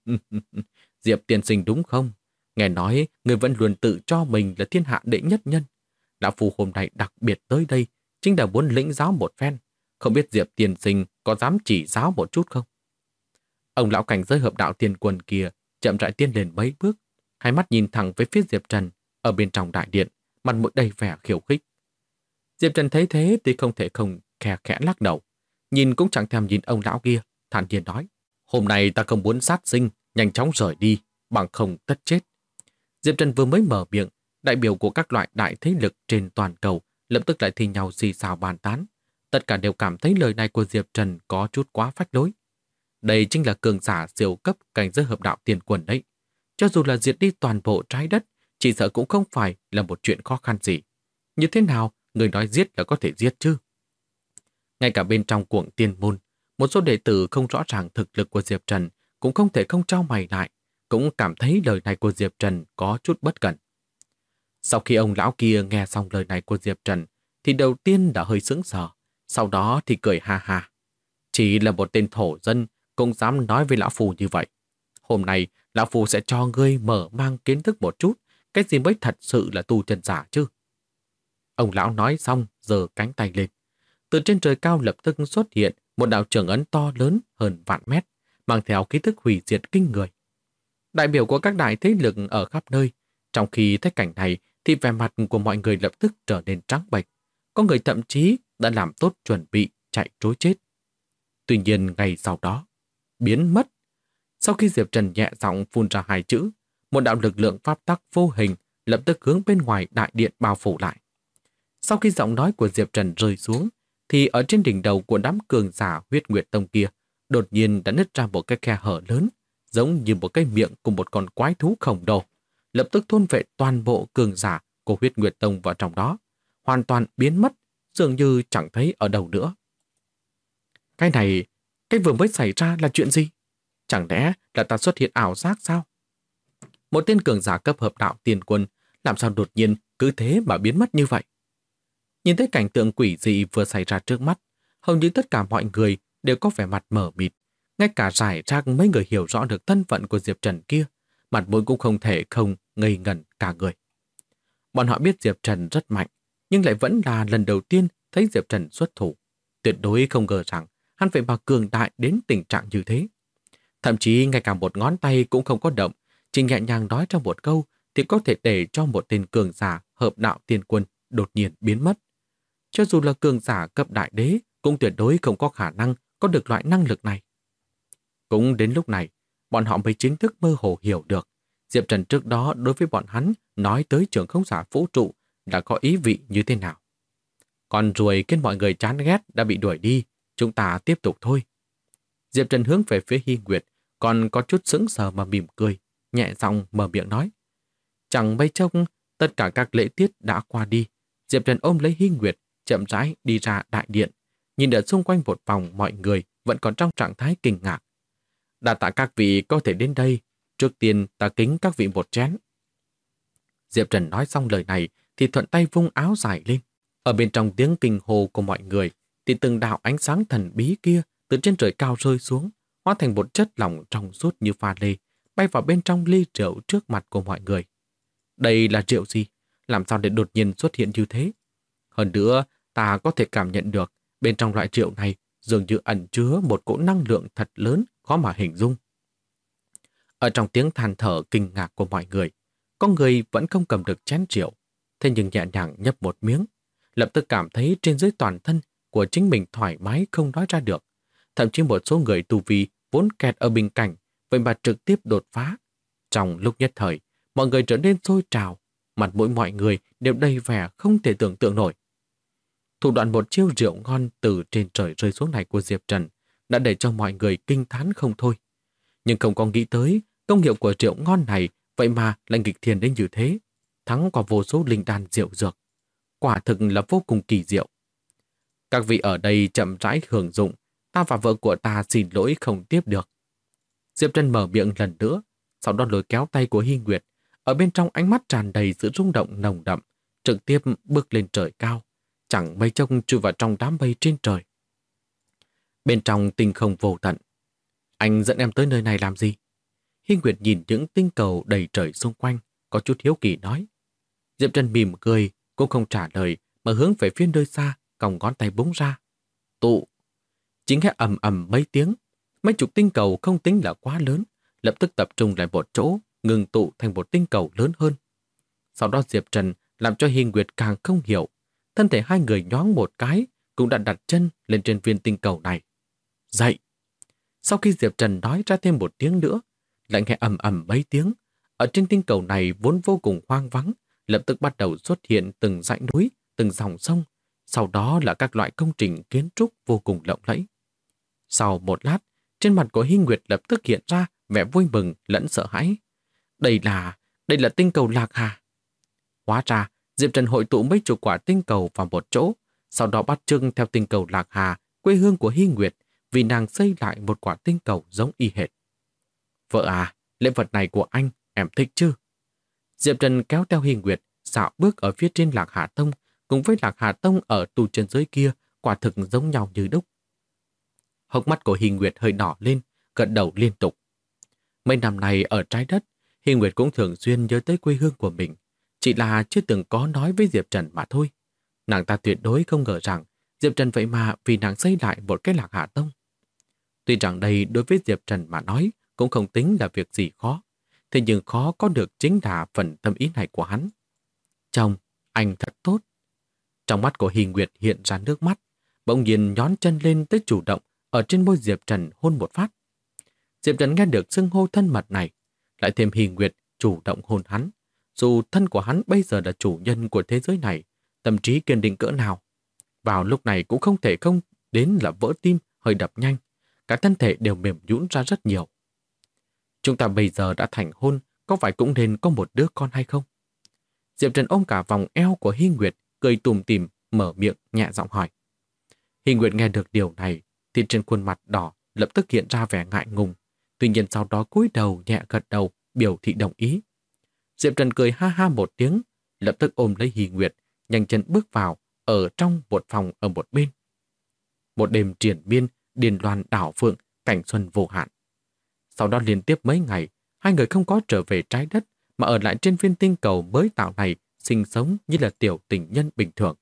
Diệp tiên sinh đúng không? Nghe nói người vẫn luôn tự cho mình là thiên hạ đệ nhất nhân. Lão Phu hôm nay đặc biệt tới đây chính là muốn lĩnh giáo một phen. Không biết Diệp tiên sinh có dám chỉ giáo một chút không? Ông lão cảnh giới hợp đạo tiên quân kia chậm rãi tiến lên mấy bước, hai mắt nhìn thẳng với phía Diệp Trần ở bên trong đại điện, mặt mũi đầy vẻ khiêu khích. Diệp Trần thấy thế thì không thể không khe khẽ lắc đầu, nhìn cũng chẳng thèm nhìn ông lão kia, thản nhiên nói: "Hôm nay ta không muốn sát sinh, nhanh chóng rời đi, bằng không tất chết." Diệp Trần vừa mới mở miệng, đại biểu của các loại đại thế lực trên toàn cầu lập tức lại thi nhau xì xào bàn tán. Tất cả đều cảm thấy lời này của Diệp Trần có chút quá phách lối. Đây chính là cường giả siêu cấp cảnh giới hợp đạo tiền quân đấy. Cho dù là diệt đi toàn bộ trái đất, chỉ sợ cũng không phải là một chuyện khó khăn gì. Như thế nào người nói giết là có thể giết chứ? Ngay cả bên trong cuồng tiên môn, một số đệ tử không rõ ràng thực lực của Diệp Trần cũng không thể không trao mày lại, cũng cảm thấy lời này của Diệp Trần có chút bất cẩn. Sau khi ông lão kia nghe xong lời này của Diệp Trần, thì đầu tiên đã hơi sững sờ, sau đó thì cười ha ha. Chỉ là một tên thổ dân cũng dám nói với lão phù như vậy. Hôm nay, lão phù sẽ cho ngươi mở mang kiến thức một chút, cái gì mới thật sự là tu chân giả chứ. Ông lão nói xong, giơ cánh tay lên. Từ trên trời cao lập tức xuất hiện một đạo trường ấn to lớn hơn vạn mét, mang theo khí thức hủy diệt kinh người. Đại biểu của các đại thế lực ở khắp nơi, trong khi thấy cảnh này thì vẻ mặt của mọi người lập tức trở nên trắng bệch. Có người thậm chí đã làm tốt chuẩn bị chạy trối chết. Tuy nhiên ngày sau đó, biến mất. Sau khi Diệp Trần nhẹ giọng phun ra hai chữ, một đạo lực lượng pháp tắc vô hình lập tức hướng bên ngoài đại điện bao phủ lại. Sau khi giọng nói của Diệp Trần rơi xuống, thì ở trên đỉnh đầu của đám cường giả Huyết Nguyệt Tông kia đột nhiên đã nứt ra một cái khe hở lớn, giống như một cái miệng của một con quái thú khổng lồ, lập tức thôn vệ toàn bộ cường giả của Huyết Nguyệt Tông vào trong đó, hoàn toàn biến mất, dường như chẳng thấy ở đâu nữa. Cái này, cái vừa mới xảy ra là chuyện gì? Chẳng lẽ là ta xuất hiện ảo giác sao? Một tên cường giả cấp hợp đạo tiền quân làm sao đột nhiên cứ thế mà biến mất như vậy? Nhìn thấy cảnh tượng quỷ dị vừa xảy ra trước mắt, hầu như tất cả mọi người đều có vẻ mặt mờ mịt. Ngay cả rải rác mấy người hiểu rõ được thân phận của Diệp Trần kia, mặt mũi cũng không thể không ngây ngẩn cả người. Bọn họ biết Diệp Trần rất mạnh, nhưng lại vẫn là lần đầu tiên thấy Diệp Trần xuất thủ. Tuyệt đối không ngờ rằng hắn vậy mà cường đại đến tình trạng như thế. Thậm chí ngay cả một ngón tay cũng không có động, chỉ nhẹ nhàng nói trong một câu thì có thể để cho một tên cường giả hợp đạo tiên quân đột nhiên biến mất. Cho dù là cường giả cấp đại đế, cũng tuyệt đối không có khả năng có được loại năng lực này. Cũng đến lúc này, bọn họ mới chính thức mơ hồ hiểu được. Diệp Trần trước đó đối với bọn hắn nói tới trưởng không giả vũ trụ đã có ý vị như thế nào. Còn ruồi khiến mọi người chán ghét đã bị đuổi đi, chúng ta tiếp tục thôi. Diệp Trần hướng về phía Hy Nguyệt, còn có chút sững sờ mà mỉm cười, nhẹ giọng mở miệng nói. Chẳng mấy chốc, tất cả các lễ tiết đã qua đi. Diệp Trần ôm lấy Hy Nguyệt, chậm rãi đi ra đại điện. Nhìn ở xung quanh một vòng, mọi người vẫn còn trong trạng thái kinh ngạc. Đa tạ các vị có thể đến đây, trước tiên ta kính các vị một chén. Diệp Trần nói xong lời này thì thuận tay vung áo dài lên. Ở bên trong tiếng kinh hô của mọi người thì từng đạo ánh sáng thần bí kia từ trên trời cao rơi xuống, hóa thành một chất lỏng trong suốt như pha lê, bay vào bên trong ly rượu trước mặt của mọi người. Đây là rượu gì? Làm sao để đột nhiên xuất hiện như thế? Hơn nữa, ta có thể cảm nhận được bên trong loại rượu này dường như ẩn chứa một cỗ năng lượng thật lớn, khó mà hình dung. Ở trong tiếng than thở kinh ngạc của mọi người, có người vẫn không cầm được chén rượu, thế nhưng nhẹ nhàng nhấp một miếng, lập tức cảm thấy trên dưới toàn thân của chính mình thoải mái không nói ra được. Thậm chí một số người tu vi vốn kẹt ở bình cảnh, vậy mà trực tiếp đột phá. Trong lúc nhất thời, mọi người trở nên sôi trào, mặt mũi mọi người đều đầy vẻ không thể tưởng tượng nổi. Thủ đoạn một chiêu rượu ngon từ trên trời rơi xuống này của Diệp Trần đã để cho mọi người kinh thán không thôi. Nhưng không có nghĩ tới công hiệu của rượu ngon này vậy mà lại nghịch thiên đến như thế, thắng qua vô số linh đan rượu dược. Quả thực là vô cùng kỳ diệu. Các vị ở đây chậm rãi hưởng dụng, ta và vợ của ta xin lỗi không tiếp được. Diệp Trần mở miệng lần nữa, sau đó lôi kéo tay của Hy Nguyệt, ở bên trong ánh mắt tràn đầy sự rung động nồng đậm, trực tiếp bước lên trời cao, chẳng mấy chốc chui vào trong đám mây trên trời. Bên trong tinh không vô tận, anh dẫn em tới nơi này làm gì? Hy Nguyệt nhìn những tinh cầu đầy trời xung quanh, có chút hiếu kỳ nói. Diệp Trần mỉm cười, cũng không trả lời, mà hướng về phía nơi xa, còng ngón tay búng ra. Tụ! Chính nghe ầm ầm mấy tiếng, mấy chục tinh cầu không tính là quá lớn, lập tức tập trung lại một chỗ, ngừng tụ thành một tinh cầu lớn hơn. Sau đó Diệp Trần làm cho Hy Nguyệt càng không hiểu, thân thể hai người nhoáng một cái, cũng đã đặt chân lên trên viên tinh cầu này. Dậy! Sau khi Diệp Trần nói ra thêm một tiếng nữa, lại nghe ầm ầm mấy tiếng, ở trên tinh cầu này vốn vô cùng hoang vắng, lập tức bắt đầu xuất hiện từng dãy núi, từng dòng sông, sau đó là các loại công trình kiến trúc vô cùng lộng lẫy. Sau một lát, trên mặt của Hy Nguyệt lập tức hiện ra vẻ vui mừng lẫn sợ hãi. Đây là tinh cầu Lạc Hà. Hóa ra, Diệp Trần hội tụ mấy chục quả tinh cầu vào một chỗ, sau đó bắt chước theo tinh cầu Lạc Hà, quê hương của Hy Nguyệt, vì nàng xây lại một quả tinh cầu giống y hệt. Vợ à, lễ vật này của anh, em thích chứ? Diệp Trần kéo theo Hy Nguyệt, dạo bước ở phía trên Lạc Hà Tông, cùng với Lạc Hà Tông ở tu chân giới kia, quả thực giống nhau như đúc. Hốc mắt của Hy Nguyệt hơi đỏ lên, gật đầu liên tục. Mấy năm này ở trái đất, Hy Nguyệt cũng thường xuyên nhớ tới quê hương của mình, chỉ là chưa từng có nói với Diệp Trần mà thôi. Nàng ta tuyệt đối không ngờ rằng Diệp Trần vậy mà vì nàng xây lại một cái Lạc Hà Tông. Tuy rằng đây đối với Diệp Trần mà nói cũng không tính là việc gì khó, thế nhưng khó có được chính là phần tâm ý này của hắn. Chồng, anh thật tốt. Trong mắt của Hy Nguyệt hiện ra nước mắt, bỗng nhiên nhón chân lên tới chủ động ở trên môi Diệp Trần hôn một phát. Diệp Trần nghe được xưng hô thân mật này, lại thêm Hy Nguyệt chủ động hôn hắn. Dù thân của hắn bây giờ là chủ nhân của thế giới này, tâm trí kiên định cỡ nào, vào lúc này cũng không thể không đến là vỡ tim, hơi đập nhanh, cả thân thể đều mềm nhũn ra rất nhiều. Chúng ta bây giờ đã thành hôn, có phải cũng nên có một đứa con hay không? Diệp Trần ôm cả vòng eo của Hy Nguyệt, cười tủm tỉm, mở miệng nhẹ giọng hỏi. Hy Nguyệt nghe được điều này, thì trên khuôn mặt đỏ lập tức hiện ra vẻ ngại ngùng, tuy nhiên sau đó cúi đầu nhẹ gật đầu, biểu thị đồng ý. Diệp Trần cười ha ha một tiếng, lập tức ôm lấy Hy Nguyệt, nhanh chân bước vào, ở trong một phòng ở một bên. Một đêm triền miên, điền loan đảo phượng, cảnh xuân vô hạn. Sau đó liên tiếp mấy ngày, hai người không có trở về trái đất, mà ở lại trên viên tinh cầu mới tạo này, sinh sống như là tiểu tình nhân bình thường.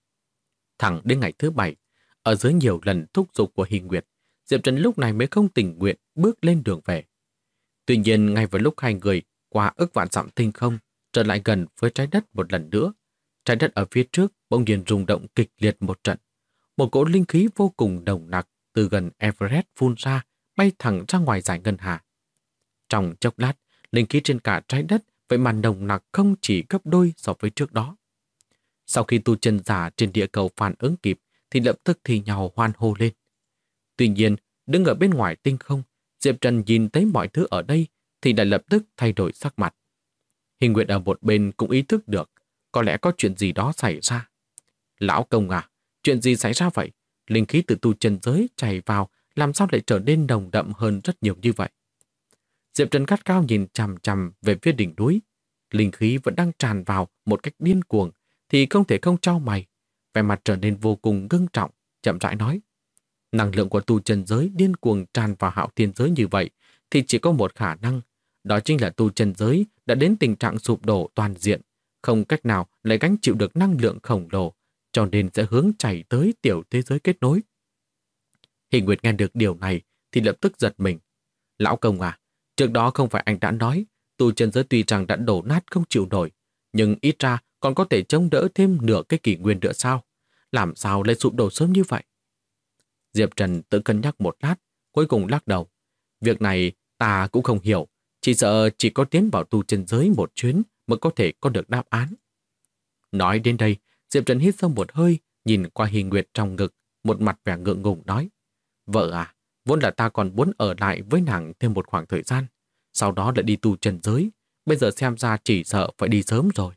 Thẳng đến ngày thứ 7, ở dưới nhiều lần thúc giục của Hy Nguyệt, Diệp Trần lúc này mới không tình nguyện bước lên đường về. Tuy nhiên, ngay vào lúc hai người qua ức vạn dặm tinh không, trở lại gần với trái đất một lần nữa, Trái đất ở phía trước bỗng nhiên rung động kịch liệt một trận. Một cỗ linh khí vô cùng nồng nặc từ gần Everest phun ra, bay thẳng ra ngoài dải ngân hà. Trong chốc lát, linh khí trên cả trái đất vậy mà nồng nặc không chỉ gấp đôi so với trước đó. Sau khi tu chân giả trên địa cầu phản ứng kịp thì lập tức thì nhau hoan hô lên. Tuy nhiên, đứng ở bên ngoài tinh không, Diệp Trần nhìn thấy mọi thứ ở đây thì đã lập tức thay đổi sắc mặt. Hình Nguyệt ở một bên cũng ý thức được có lẽ có chuyện gì đó xảy ra. Lão công à, chuyện gì xảy ra vậy? Linh khí từ tu chân giới chảy vào làm sao lại trở nên nồng đậm hơn rất nhiều như vậy? Diệp Trần gắt cao nhìn chằm chằm về phía đỉnh núi. Linh khí vẫn đang tràn vào một cách điên cuồng thì không thể không chau mày. Vẻ mặt trở nên vô cùng ngưng trọng, chậm rãi nói. Năng lượng của tu chân giới điên cuồng tràn vào Hạo Thiên giới như vậy thì chỉ có một khả năng, đó chính là tu chân giới đã đến tình trạng sụp đổ toàn diện, không cách nào lại gánh chịu được năng lượng khổng lồ, cho nên sẽ hướng chảy tới tiểu thế giới kết nối. Hình Nguyệt nghe được điều này thì lập tức giật mình. Lão công à, trước đó không phải anh đã nói tu chân giới tuy rằng đã đổ nát không chịu nổi, nhưng ít ra còn có thể chống đỡ thêm nửa cái kỷ nguyên nữa sao? Làm sao lại sụp đổ sớm như vậy? Diệp Trần tự cân nhắc một lát, cuối cùng lắc đầu. Việc này ta cũng không hiểu, chỉ sợ chỉ có tiến vào tu chân giới một chuyến mới có thể có được đáp án. Nói đến đây, Diệp Trần hít sâu một hơi, nhìn qua Hình Nguyệt trong ngực, một mặt vẻ ngượng ngùng nói. Vợ à, vốn là ta còn muốn ở lại với nàng thêm một khoảng thời gian, sau đó lại đi tu chân giới, bây giờ xem ra chỉ sợ phải đi sớm rồi.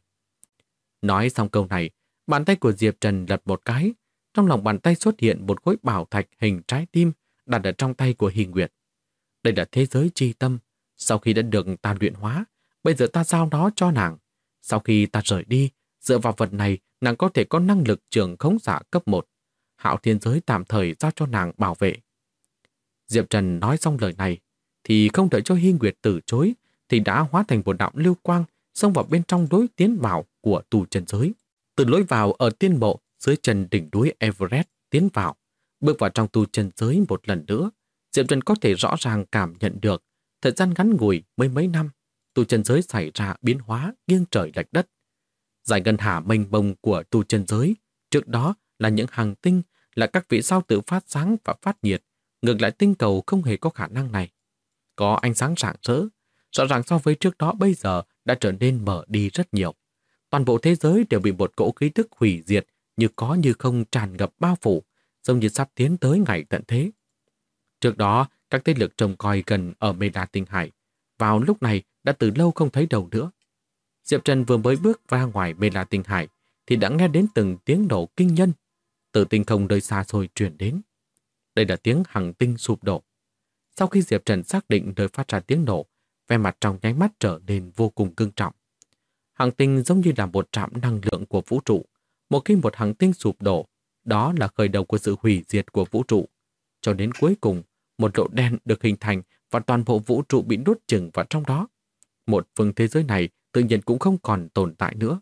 Nói xong câu này, bàn tay của Diệp Trần lật một cái, trong lòng bàn tay xuất hiện một khối bảo thạch hình trái tim đặt ở trong tay của Hình Nguyệt. Đây là thế giới chi tâm, sau khi đã được ta luyện hóa, bây giờ ta giao nó cho nàng. Sau khi ta rời đi, dựa vào vật này, nàng có thể có năng lực trường khống giả cấp 1. Hạo Thiên giới tạm thời giao cho nàng bảo vệ. Diệp Trần nói xong lời này, thì không đợi cho Hy Nguyệt từ chối, thì đã hóa thành một đạo lưu quang xông vào bên trong lối tiến vào của tu chân giới. Từ lối vào ở tiên mộ dưới chân đỉnh núi Everest tiến vào, bước vào trong tu chân giới một lần nữa, Diệp Trần có thể rõ ràng cảm nhận được thời gian ngắn ngủi mấy năm, tu chân giới xảy ra biến hóa nghiêng trời lệch đất. Dải ngân hà mênh mông của tu chân giới, trước đó là những hành tinh, là các vì sao tự phát sáng và phát nhiệt, ngược lại tinh cầu không hề có khả năng này. Có ánh sáng rạng rỡ, rõ ràng so với trước đó bây giờ đã trở nên mở đi rất nhiều. Toàn bộ thế giới đều bị một cỗ khí tức hủy diệt như có như không tràn ngập bao phủ, giống như sắp tiến tới ngày tận thế. Trước đó, các thế lực trông coi gần ở Mê La Tinh Hải, vào lúc này đã từ lâu không thấy đâu nữa. Diệp Trần vừa mới bước ra ngoài Mê La Tinh Hải thì đã nghe đến từng tiếng nổ kinh nhân từ tinh không nơi xa xôi truyền đến. Đây là tiếng hành tinh sụp đổ. Sau khi Diệp Trần xác định nơi phát ra tiếng nổ, vẻ mặt trong nháy mắt trở nên vô cùng ngưng trọng. Hành tinh giống như là một trạm năng lượng của vũ trụ. Một khi một hành tinh sụp đổ, đó là khởi đầu của sự hủy diệt của vũ trụ. Cho đến cuối cùng, một lỗ đen được hình thành và toàn bộ vũ trụ bị nuốt chửng vào trong đó. Một phương thế giới này tự nhiên cũng không còn tồn tại nữa.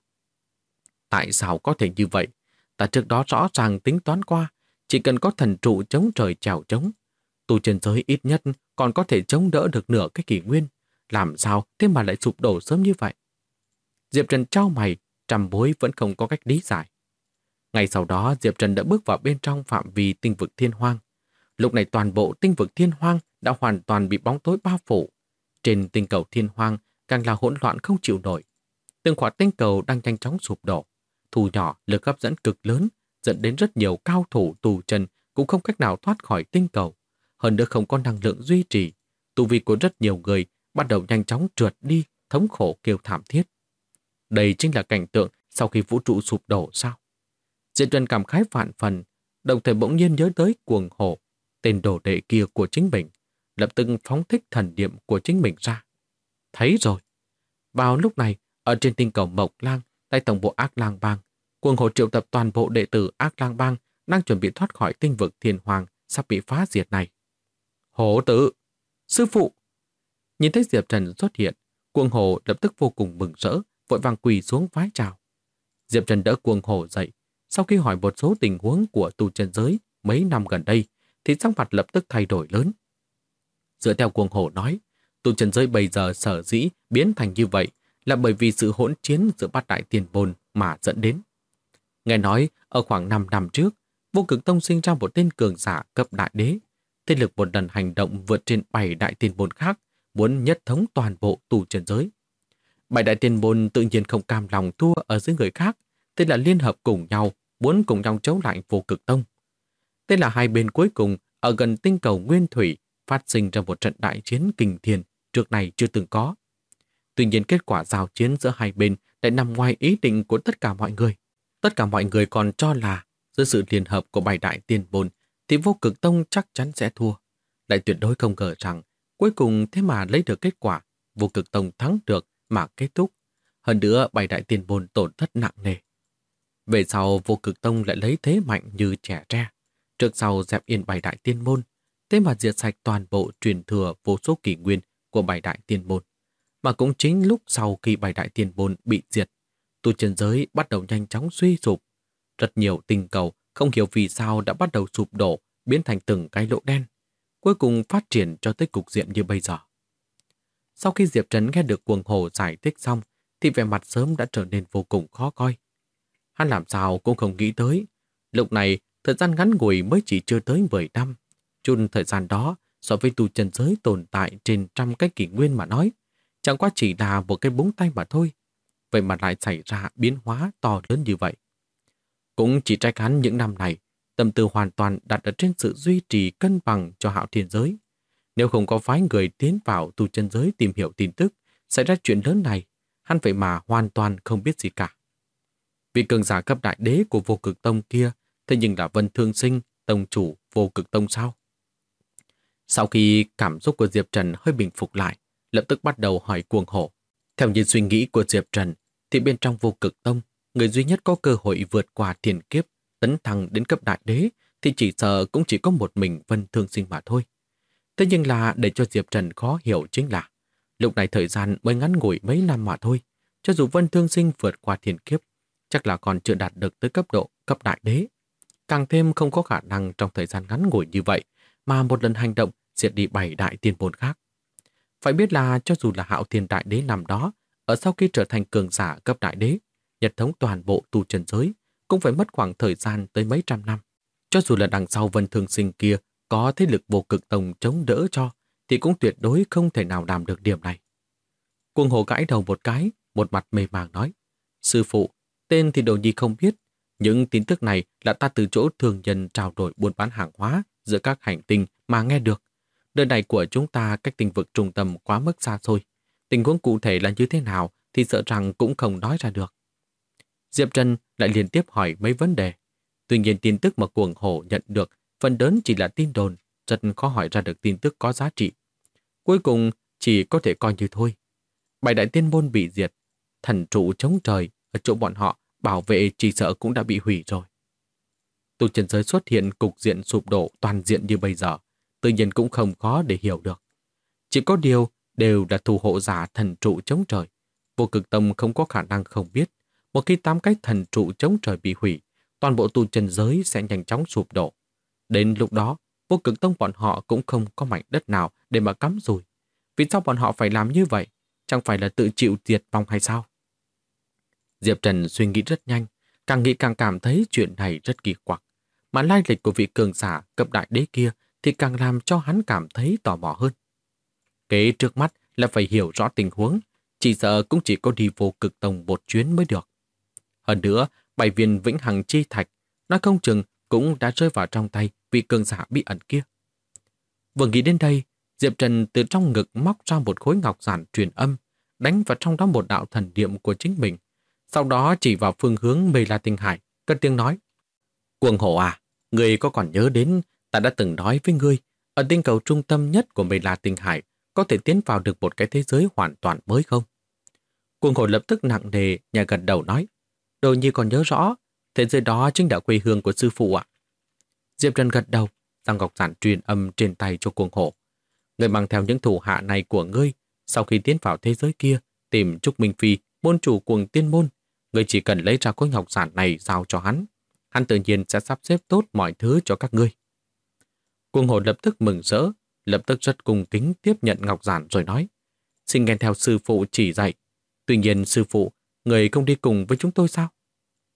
Tại sao có thể như vậy? Ta trước đó rõ ràng tính toán qua, chỉ cần có thần trụ chống trời chèo chống, tu chân giới ít nhất còn có thể chống đỡ được nửa cái kỷ nguyên. Làm sao thế mà lại sụp đổ sớm như vậy? Diệp Trần trao mày, trầm bối vẫn không có cách lý giải. Ngay sau đó Diệp Trần đã bước vào bên trong phạm vi tinh vực Thiên Hoang. Lúc này toàn bộ tinh vực Thiên Hoang đã hoàn toàn bị bóng tối bao phủ. Trên tinh cầu Thiên Hoang càng là hỗn loạn không chịu nổi. Từng quả tinh cầu đang nhanh chóng sụp đổ. Thu nhỏ lực hấp dẫn cực lớn, dẫn đến rất nhiều cao thủ tù chân cũng không cách nào thoát khỏi tinh cầu. Hơn nữa không có năng lượng duy trì, tu vi của rất nhiều người bắt đầu nhanh chóng trượt đi, thống khổ kêu thảm thiết. Đây chính là cảnh tượng sau khi vũ trụ sụp đổ sao? Diệp Trần cảm khái vạn phần, đồng thời bỗng nhiên nhớ tới Cuồng Hổ, tên đồ đệ kia của chính mình, lập tức phóng thích thần niệm của chính mình ra. Thấy rồi. Vào lúc này, ở trên tinh cầu Mộc Lang, tại tổng bộ Ác Lang Bang, Cuồng Hổ triệu tập toàn bộ đệ tử Ác Lang Bang đang chuẩn bị thoát khỏi tinh vực Thiên Hoàng sắp bị phá diệt này. Hổ tử! Sư phụ! Nhìn thấy Diệp Trần xuất hiện, Cuồng Hổ lập tức vô cùng mừng rỡ, vội vàng quỳ xuống vái chào. Diệp Trần đỡ Cuồng Hổ dậy, sau khi hỏi một số tình huống của tu chân giới mấy năm gần đây, thì sắc mặt lập tức thay đổi lớn. Dựa theo Cuồng Hổ nói, tu chân giới bây giờ sở dĩ biến thành như vậy là bởi vì sự hỗn chiến giữa bát đại tiền bồn mà dẫn đến. Nghe nói, ở khoảng 5 năm trước, Vô Cực Tông sinh ra một tên cường giả cấp đại đế. Thế lực một lần hành động vượt trên 7 đại tiên môn khác, muốn nhất thống toàn bộ tu chân giới. 7 đại tiên môn tự nhiên không cam lòng thua ở dưới người khác, thế là liên hợp cùng nhau, muốn cùng nhau chống lại Vô Cực Tông. Thế là hai bên cuối cùng ở gần tinh cầu Nguyên Thủy phát sinh ra một trận đại chiến kinh thiên trước này chưa từng có. Tuy nhiên kết quả giao chiến giữa hai bên lại nằm ngoài ý định của tất cả mọi người. Tất cả mọi người còn cho là dưới sự liên hợp của 7 đại tiên môn thì Vô Cực Tông chắc chắn sẽ thua. Lại tuyệt đối không ngờ rằng cuối cùng thế mà lấy được kết quả Vô Cực Tông thắng được mà kết thúc. Hơn nữa 7 đại tiên môn tổn thất nặng nề. Về sau Vô Cực Tông lại lấy thế mạnh như trẻ tre. Trước sau dẹp yên 7 đại tiên môn, thế mà diệt sạch toàn bộ truyền thừa vô số kỷ nguyên của 7 đại tiên môn. Mà cũng chính lúc sau khi 7 đại tiên môn bị diệt, tu chân giới bắt đầu nhanh chóng suy sụp. Rất nhiều tinh cầu không hiểu vì sao đã bắt đầu sụp đổ, biến thành từng cái lỗ đen, cuối cùng phát triển cho tới cục diện như bây giờ. Sau khi Diệp Trần nghe được Cuồng Hổ giải thích xong, thì vẻ mặt sớm đã trở nên vô cùng khó coi. Hắn làm sao cũng không nghĩ tới. Lúc này, thời gian ngắn ngủi mới chỉ chưa tới 10 năm. Chút thời gian đó, so với tu chân giới tồn tại trên trăm cái kỷ nguyên mà nói, chẳng qua chỉ là một cái búng tay mà thôi. Vậy mà lại xảy ra biến hóa to lớn như vậy. Cũng chỉ trách hắn những năm này, tâm tư hoàn toàn đặt ở trên sự duy trì cân bằng cho Hạo Thiên giới. Nếu không có phái người tiến vào tu chân giới tìm hiểu tin tức, xảy ra chuyện lớn này, hắn vậy mà hoàn toàn không biết gì cả. Vị cường giả cấp đại đế của Vô Cực Tông kia, thế nhưng là Vân Thương Sinh, tông chủ Vô Cực Tông sao? Sau khi cảm xúc của Diệp Trần hơi bình phục lại, lập tức bắt đầu hỏi Cuồng Hổ. Theo như suy nghĩ của Diệp Trần, thì bên trong Vô Cực Tông, người duy nhất có cơ hội vượt qua thiên kiếp, tấn thăng đến cấp đại đế, thì chỉ sợ cũng chỉ có một mình Vân Thương Sinh mà thôi. Thế nhưng là để cho Diệp Trần khó hiểu chính là, lúc này thời gian mới ngắn ngủi mấy năm mà thôi, cho dù Vân Thương Sinh vượt qua thiên kiếp, chắc là còn chưa đạt được tới cấp độ cấp đại đế. Càng thêm không có khả năng trong thời gian ngắn ngủi như vậy mà một lần hành động diệt đi 7 đại tiên môn khác. Phải biết là cho dù là Hạo Thiên Đại Đế năm đó, ở sau khi trở thành cường giả cấp đại đế, nhật thống toàn bộ tu chân giới, cũng phải mất khoảng thời gian tới mấy trăm năm. Cho dù là đằng sau Vân Thương Sinh kia có thế lực Vô Cực Tông chống đỡ cho, thì cũng tuyệt đối không thể nào làm được điểm này. Cuồng Hổ gãi đầu một cái, một mặt mê màng nói: Sư phụ, tên thì Đồ Nhi không biết, những tin tức này là ta từ chỗ thường nhân trao đổi buôn bán hàng hóa giữa các hành tinh mà nghe được. Nơi này của chúng ta cách tinh vực trung tâm quá mức xa xôi. Tình huống cụ thể là như thế nào thì sợ rằng cũng không nói ra được. Diệp Trần lại liên tiếp hỏi mấy vấn đề. Tuy nhiên tin tức mà Cuồng Hổ nhận được phần lớn chỉ là tin đồn, rất khó hỏi ra được tin tức có giá trị. Cuối cùng chỉ có thể coi như thôi. 7 đại tiên môn bị diệt, thần trụ chống trời ở chỗ bọn họ bảo vệ chỉ sợ cũng đã bị hủy rồi. Tu chân giới xuất hiện cục diện sụp đổ toàn diện như bây giờ, tự nhiên cũng không khó để hiểu được. Chỉ có điều đều là thủ hộ giả thần trụ chống trời. Vô Cực Tông không có khả năng không biết, một khi 8 cái thần trụ chống trời bị hủy, toàn bộ tu chân giới sẽ nhanh chóng sụp đổ. Đến lúc đó, Vô Cực Tông bọn họ cũng không có mảnh đất nào để mà cắm rùi. Vì sao bọn họ phải làm như vậy? Chẳng phải là tự chịu diệt vong hay sao? Diệp Trần suy nghĩ rất nhanh, càng nghĩ càng cảm thấy chuyện này rất kỳ quặc. Mà lai lịch của vị cường giả cấp đại đế kia thì càng làm cho hắn cảm thấy tò mò hơn. Kế trước mắt là phải hiểu rõ tình huống, chỉ sợ cũng chỉ có đi Vô Cực Tông một chuyến mới được. Hơn nữa, 7 viên vĩnh hằng chi thạch, nói không chừng cũng đã rơi vào trong tay vị cường giả bí ẩn kia. Vừa nghĩ đến đây, Diệp Trần từ trong ngực móc ra một khối ngọc giản truyền âm, đánh vào trong đó một đạo thần niệm của chính mình. Sau đó chỉ vào phương hướng Mê La Tinh Hải, cất tiếng nói: Cuồng Hổ à, ngươi có còn nhớ đến ta đã từng nói với ngươi, ở tinh cầu trung tâm nhất của Mê La Tinh Hải có thể tiến vào được một cái thế giới hoàn toàn mới không? Cuồng Hổ lập tức nặng nề, nhà gật đầu nói: Đồ Nhi còn nhớ rõ, thế giới đó chính là quê hương của sư phụ ạ. Diệp Trần gật đầu, giang ngọc giản truyền âm trên tay cho Cuồng Hổ. Ngươi mang theo những thủ hạ này của ngươi, sau khi tiến vào thế giới kia, tìm Trúc Minh Phi, môn chủ Cuồng Tiên Môn, ngươi chỉ cần lấy ra khối ngọc giản này giao cho hắn. Hắn tự nhiên sẽ sắp xếp tốt mọi thứ cho các ngươi. Cuồng Hổ lập tức mừng rỡ, lập tức rất cung kính tiếp nhận ngọc giản rồi nói: Xin nghe theo sư phụ chỉ dạy. Tuy nhiên sư phụ, người không đi cùng với chúng tôi sao?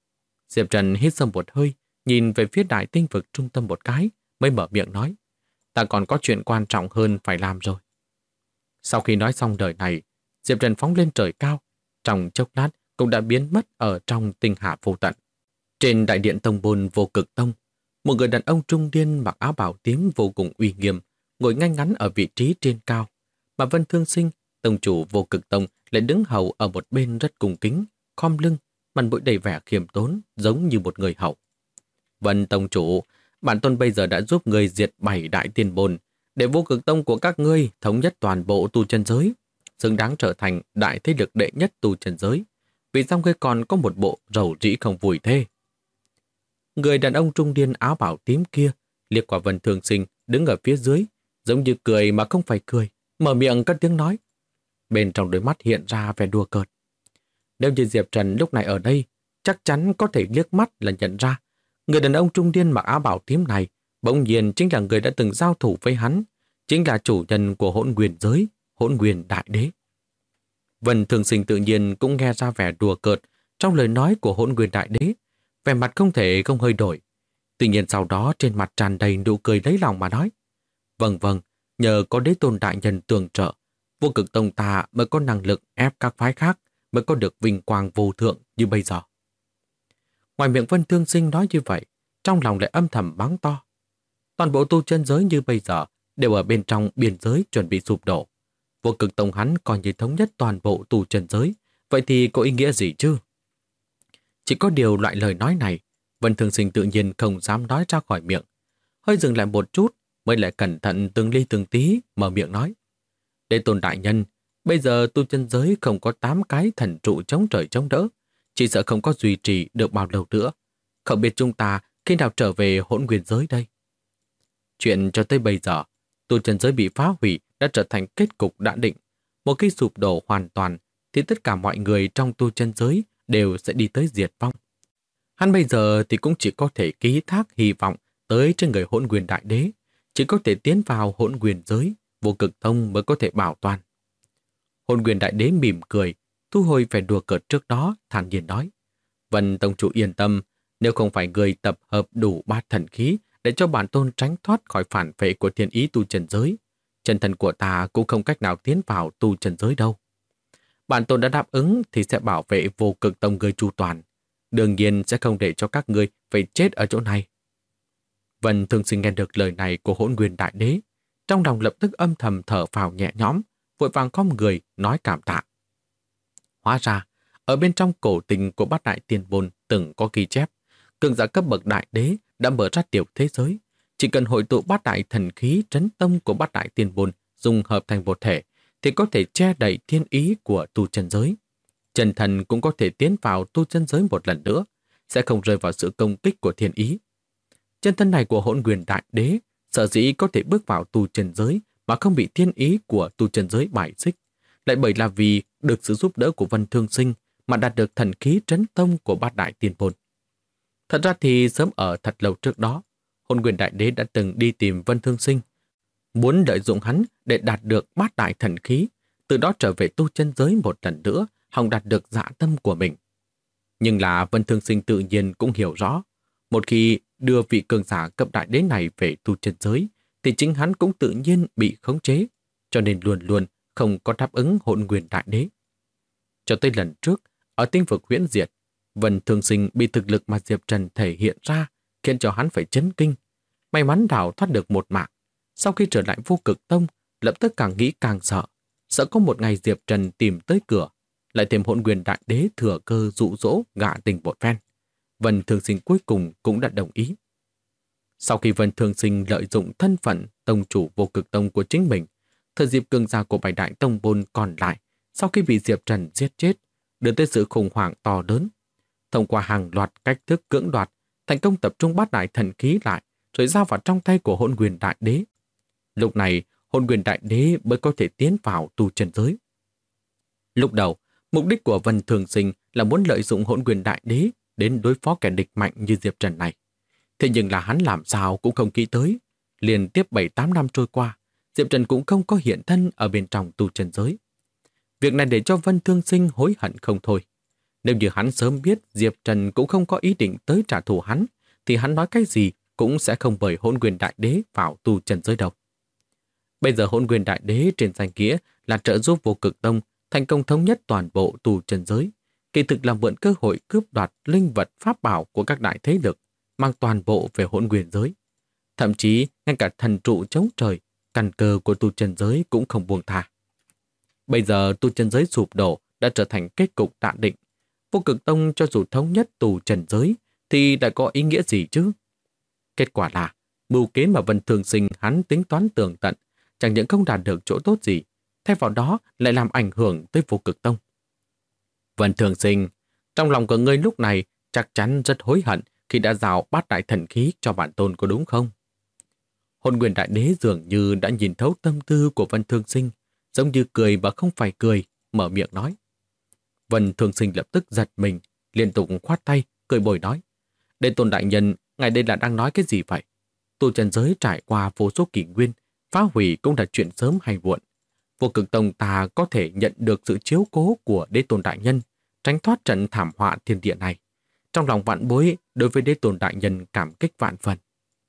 Diệp Trần hít sâu một hơi, nhìn về phía đại tinh vực trung tâm một cái, mới mở miệng nói, ta còn có chuyện quan trọng hơn phải làm rồi. Sau khi nói xong lời này, Diệp Trần phóng lên trời cao, trong chốc lát cũng đã biến mất ở trong tinh hà vô tận. Trên đại điện tông môn Vô Cực Tông, một người đàn ông trung niên mặc áo bào tím vô cùng uy nghiêm, ngồi ngay ngắn ở vị trí trên cao, mà Vân Thương Sinh, tông chủ Vô Cực Tông, lại đứng hầu ở một bên rất cung kính, khom lưng, mặt mũi đầy vẻ khiêm tốn, giống như một người hậu. Vân tông chủ, bản tôn bây giờ đã giúp người diệt 7 đại tiên môn, để Vô Cực Tông của các ngươi thống nhất toàn bộ tu chân giới, xứng đáng trở thành đại thế lực đệ nhất tu chân giới. Vì sao ngươi còn có một bộ rầu rĩ không vui thế? Người đàn ông trung niên áo bào tím kia liếc qua Vân Thương Sinh đứng ở phía dưới, giống như cười mà không phải cười, mở miệng cất tiếng nói. Bên trong đôi mắt hiện ra vẻ đùa cợt. Nếu như Diệp Trần lúc này ở đây, chắc chắn có thể liếc mắt là nhận ra người đàn ông trung niên mặc áo bào tím này bỗng nhiên chính là người đã từng giao thủ với hắn, chính là chủ nhân của Hỗn Nguyên giới, Hỗn Nguyên Đại Đế. Vân Thương Sinh tự nhiên cũng nghe ra vẻ đùa cợt trong lời nói của Hỗn Nguyên Đại Đế, vẻ mặt không thể không hơi đổi. Tuy nhiên sau đó trên mặt tràn đầy nụ cười lấy lòng mà nói, vâng vâng, nhờ có Đế Tôn đại nhân tường trợ, Vô Cực Tông ta mới có năng lực ép các phái khác, mới có được vinh quang vô thượng như bây giờ. Ngoài miệng Vân Thương Sinh nói như vậy, trong lòng lại âm thầm mắng to. Toàn bộ tu chân giới như bây giờ đều ở bên trong biên giới chuẩn bị sụp đổ. Vô Cực Tông hắn coi như thống nhất toàn bộ tu chân giới, vậy thì có ý nghĩa gì chứ? Chỉ có điều loại lời nói này, Vân Thương Sinh tự nhiên không dám nói ra khỏi miệng. Hơi dừng lại một chút, mới lại cẩn thận từng ly từng tí mở miệng nói. Đế Tôn đại nhân, bây giờ tu chân giới không có 8 cái thần trụ chống trời chống đỡ, chỉ sợ không có duy trì được bao lâu nữa. Không biết chúng ta khi nào trở về Hỗn Nguyên giới đây? Chuyện cho tới bây giờ, tu chân giới bị phá hủy đã trở thành kết cục đã định. Một khi sụp đổ hoàn toàn, thì tất cả mọi người trong tu chân giới đều sẽ đi tới diệt vong. Hắn bây giờ thì cũng chỉ có thể ký thác hy vọng tới trên người Hỗn Nguyên Đại Đế, chỉ có thể tiến vào Hỗn Nguyên giới, Vô Cực Tông mới có thể bảo toàn. Hỗn Nguyên Đại Đế mỉm cười, thu hồi vẻ đùa cợt trước đó, thản nhiên nói. Vân tông chủ yên tâm, nếu không phải người tập hợp đủ 3 thần khí để cho bản tôn tránh thoát khỏi phản phệ của thiên ý tu chân giới, chân thân của ta cũng không cách nào tiến vào tu chân giới đâu. Bản tôn đã đáp ứng thì sẽ bảo vệ Vô Cực Tông người chu toàn, đương nhiên sẽ không để cho các ngươi phải chết ở chỗ này. Vân Thương Sinh nghe được lời này của Hỗn Nguyên Đại Đế, trong lòng lập tức âm thầm thở phào nhẹ nhõm, vội vàng khom người nói cảm tạ. Hóa ra, ở bên trong cổ tình của Bát Đại Tiên Môn từng có ghi chép, cường giả cấp bậc Đại Đế đã mở ra tiểu thế giới, chỉ cần hội tụ 8 đại thần khí trấn tông của Bát Đại Tiên Môn dung hợp thành một thể, thì có thể che đậy thiên ý của tu chân giới. Chân thần cũng có thể tiến vào tu chân giới một lần nữa, sẽ không rơi vào sự công kích của thiên ý. Chân thân này của Hỗn Nguyên Đại Đế sở dĩ có thể bước vào tu chân giới mà không bị thiên ý của tu chân giới bài xích, lại bởi là vì được sự giúp đỡ của Vân Thương Sinh mà đạt được thần khí trấn tông của Bát Đại Tiên Môn. Thật ra thì sớm ở thật lâu trước đó, Hỗn Nguyên Đại Đế đã từng đi tìm Vân Thương Sinh, muốn lợi dụng hắn để đạt được 8 đại thần khí, từ đó trở về tu chân giới một lần nữa, hòng đạt được dạ tâm của mình. Nhưng là Vân Thương Sinh tự nhiên cũng hiểu rõ, một khi đưa vị cường giả cấp đại đế này về tu chân giới, thì chính hắn cũng tự nhiên bị khống chế, cho nên luôn luôn không có đáp ứng Hỗn Nguyên Đại Đế. Cho tới lần trước, ở tinh vực Huyễn Diệt, Vân Thương Sinh bị thực lực mà Diệp Trần thể hiện ra, khiến cho hắn phải chấn kinh. May mắn đào thoát được một mạng. Sau khi trở lại Vô Cực Tông, lập tức càng nghĩ càng sợ. Sợ có một ngày Diệp Trần tìm tới cửa, lại thêm Hỗn Nguyên Đại Đế thừa cơ dụ dỗ gạ tình một phen. Vân Thương Sinh cuối cùng cũng đã đồng ý. Sau khi Vân Thương Sinh lợi dụng thân phận tông chủ Vô Cực Tông của chính mình, thời dịp cường giả của 7 đại tông môn còn lại, sau khi bị Diệp Trần giết chết, đưa tới sự khủng hoảng to lớn. Thông qua hàng loạt cách thức cưỡng đoạt, thành công tập trung 8 đại thần khí lại, rồi giao vào trong tay của Hỗn Nguyên Đại Đế. Lúc này, Hỗn Nguyên Đại Đế mới có thể tiến vào tu chân giới. Lúc đầu, mục đích của Vân Thường Sinh là muốn lợi dụng Hỗn Nguyên Đại Đế đến đối phó kẻ địch mạnh như Diệp Trần này. Thế nhưng là hắn làm sao cũng không nghĩ tới. Liên tiếp 7-8 năm trôi qua, Diệp Trần cũng không có hiện thân ở bên trong tu chân giới. Việc này để cho Vân Thương Sinh hối hận không thôi. Nếu như hắn sớm biết Diệp Trần cũng không có ý định tới trả thù hắn, thì hắn nói cái gì cũng sẽ không mời Hỗn Nguyên Đại Đế vào tu trần giới đâu. Bây giờ Hỗn Nguyên Đại Đế trên danh nghĩa là trợ giúp Vô Cực Tông thành công thống nhất toàn bộ tu trần giới, kỳ thực là mượn cơ hội cướp đoạt linh vật pháp bảo của các đại thế lực, mang toàn bộ về Hỗn Nguyên giới. Thậm chí ngay cả thần trụ chống trời, căn cơ của tu trần giới cũng không buông tha. Bây giờ tu trần giới sụp đổ đã trở thành kết cục đã định. Vô Cực Tông cho dù thống nhất tu trần giới thì đã có ý nghĩa gì chứ? Kết quả là mưu kế mà Vân Thường Sinh hắn tính toán tường tận, chẳng những không đạt được chỗ tốt gì, thay vào đó lại làm ảnh hưởng tới Vô Cực Tông. Vân Thường Sinh, trong lòng của ngươi lúc này chắc chắn rất hối hận khi đã giao bát đại thần khí cho bản tôn, có đúng không? Hỗn Nguyên Đại Đế dường như đã nhìn thấu tâm tư của Vân Thường Sinh, giống như cười mà không phải cười, mở miệng nói. Vân Thường Sinh lập tức giật mình, liên tục khoát tay, cười bồi nói. Đế tôn đại nhân, ngài đây là đang nói cái gì vậy? Tu trần giới trải qua vô số kỷ nguyên, phá hủy cũng là chuyện sớm hay muộn. Vô Cực Tông ta có thể nhận được sự chiếu cố của đế tôn đại nhân, tránh thoát trận thảm họa thiên địa này. Trong lòng vạn bối đối với đế tôn đại nhân cảm kích vạn phần.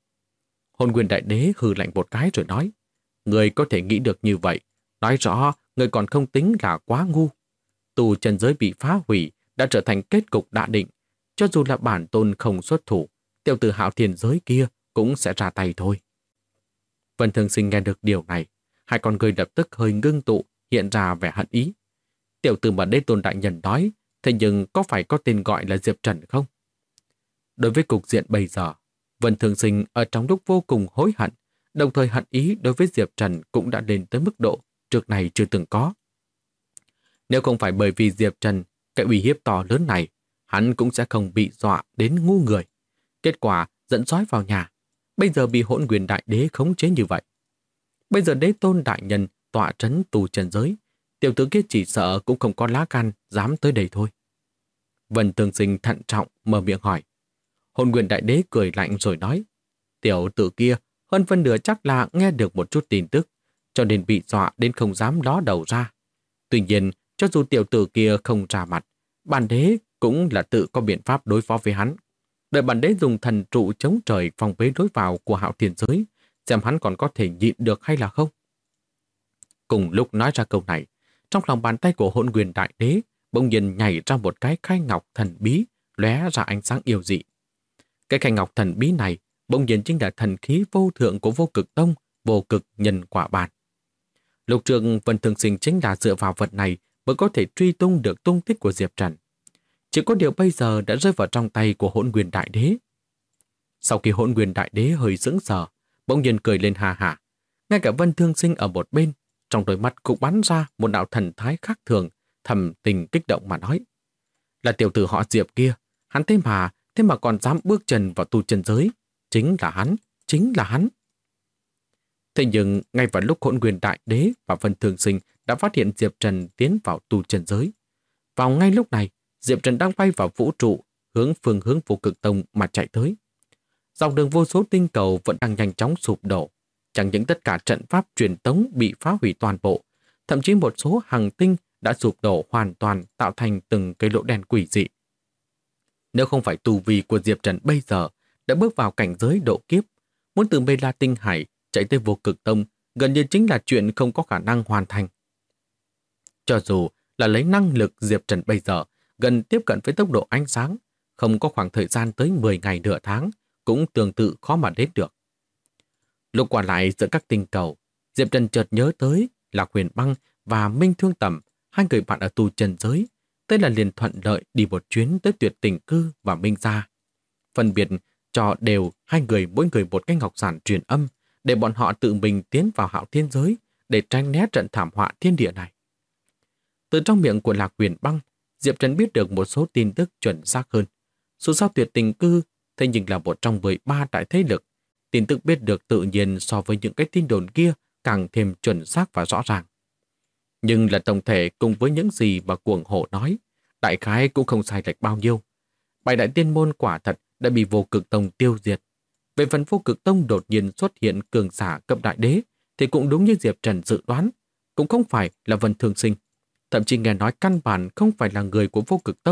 Hỗn Nguyên Đại Đế hừ lạnh một cái rồi nói, người có thể nghĩ được như vậy, nói rõ người còn không tính là quá ngu. Tu trần giới bị phá hủy đã trở thành kết cục đã định, cho dù là bản tôn không xuất thủ, tiểu tử Hạo Thiên giới kia cũng sẽ ra tay thôi. Vân Thường Sinh nghe được điều này, hai con người lập tức hơi ngưng tụ, hiện ra vẻ hận ý. Tiểu tử mà đế tôn đại nhân nói, thế nhưng có phải có tên gọi là Diệp Trần không? Đối với cục diện bây giờ, Vân Thường Sinh ở trong lúc vô cùng hối hận, đồng thời hận ý đối với Diệp Trần cũng đã lên tới mức độ trước này chưa từng có. Nếu không phải bởi vì Diệp Trần, cái uy hiếp to lớn này, hắn cũng sẽ không bị dọa đến ngu người. Kết quả dẫn sói vào nhà, bây giờ bị Hỗn Nguyên Đại Đế khống chế như vậy. Bây giờ đế tôn đại nhân tọa trấn tu trần giới, tiểu tử kia chỉ sợ cũng không có lá gan dám tới đây thôi. Vân Thường Sinh thận trọng mở miệng hỏi. Hỗn Nguyên Đại Đế cười lạnh rồi nói, tiểu tử kia hơn phân nửa chắc là nghe được một chút tin tức, cho nên bị dọa đến không dám ló đầu ra. Tuy nhiên, cho dù tiểu tử kia không ra mặt, bản đế cũng là tự có biện pháp đối phó với hắn. Đợi bản đế dùng thần trụ chống trời phòng bế lối vào của Hạo Thiên giới, xem hắn còn có thể nhịn được hay là không. Cùng lúc nói ra câu này, trong lòng bàn tay của Hỗn Nguyên Đại Đế bỗng nhiên nhảy ra một cái khay ngọc thần bí, lóe ra ánh sáng yêu dị. Cái khay ngọc thần bí này bỗng nhiên chính là thần khí vô thượng của Vô Cực Tông, Vô Cực Nhân Quả Bàn. Lúc trước Vân Thường Sinh chính là dựa vào vật này mới có thể truy tung được tung tích của Diệp Trần. Chỉ có điều bây giờ đã rơi vào trong tay của Hỗn Nguyên Đại Đế. Sau khi Hỗn Nguyên Đại Đế hơi sững sờ, bỗng nhiên cười lên hà hả. Ngay cả Vân Thường Sinh ở một bên, trong đôi mắt cũng bắn ra một đạo thần thái khác thường, thầm tình kích động mà nói. Là tiểu tử họ Diệp kia, hắn thế mà còn dám bước chân vào tu chân giới. Chính là hắn. Thế nhưng, ngay vào lúc Hỗn Nguyên Đại Đế và Vân Thường Sinh đã phát hiện Diệp Trần tiến vào tu chân giới. Vào ngay lúc này, Diệp Trần đang bay vào vũ trụ, phương hướng Vô Cực Tông mà chạy tới. Dòng đường vô số tinh cầu vẫn đang nhanh chóng sụp đổ. Chẳng những tất cả trận pháp truyền tống bị phá hủy toàn bộ, thậm chí một số hành tinh đã sụp đổ hoàn toàn, tạo thành từng cái lỗ đen quỷ dị. Nếu không phải tu vi của Diệp Trần bây giờ đã bước vào cảnh giới độ kiếp, muốn từ Mê La Tinh Hải chạy tới Vô Cực Tông gần như chính là chuyện không có khả năng hoàn thành. Cho dù là lấy năng lực Diệp Trần bây giờ gần tiếp cận với tốc độ ánh sáng, không có khoảng thời gian tới 10 ngày nửa tháng, cũng tương tự khó mà đến được. Lúc qua lại giữa các tinh cầu, Diệp Trần chợt nhớ tới Lạc Huyền Băng và Minh Thương Tầm, hai người bạn ở tu trần giới, thế là liền thuận lợi đi một chuyến tới Tuyệt Tình Cư và Minh Gia. Phân biệt cho đều hai người mỗi người một cái ngọc giản truyền âm để bọn họ tự mình tiến vào Hạo Thiên giới để tránh né trận thảm họa thiên địa này. Từ trong miệng của Lạc Huyền Băng, Diệp Trần biết được một số tin tức chuẩn xác hơn. Dù sao Tuyệt Tình Cư thế nhưng là một trong 13 đại thế lực, tin tức biết được tự nhiên so với những cái tin đồn kia càng thêm chuẩn xác và rõ ràng. Nhưng là tổng thể cùng với những gì mà Cuồng Hổ nói, đại khái cũng không sai lệch bao nhiêu. 7 đại tiên môn quả thật đã bị Vô Cực Tông tiêu diệt. Về phần Vô Cực Tông đột nhiên xuất hiện cường giả cấp đại đế thì cũng đúng như Diệp Trần dự đoán, cũng không phải là Vân Thường Sinh. Thậm chí nghe nói căn bản không phải là người của Vô Cực Tông,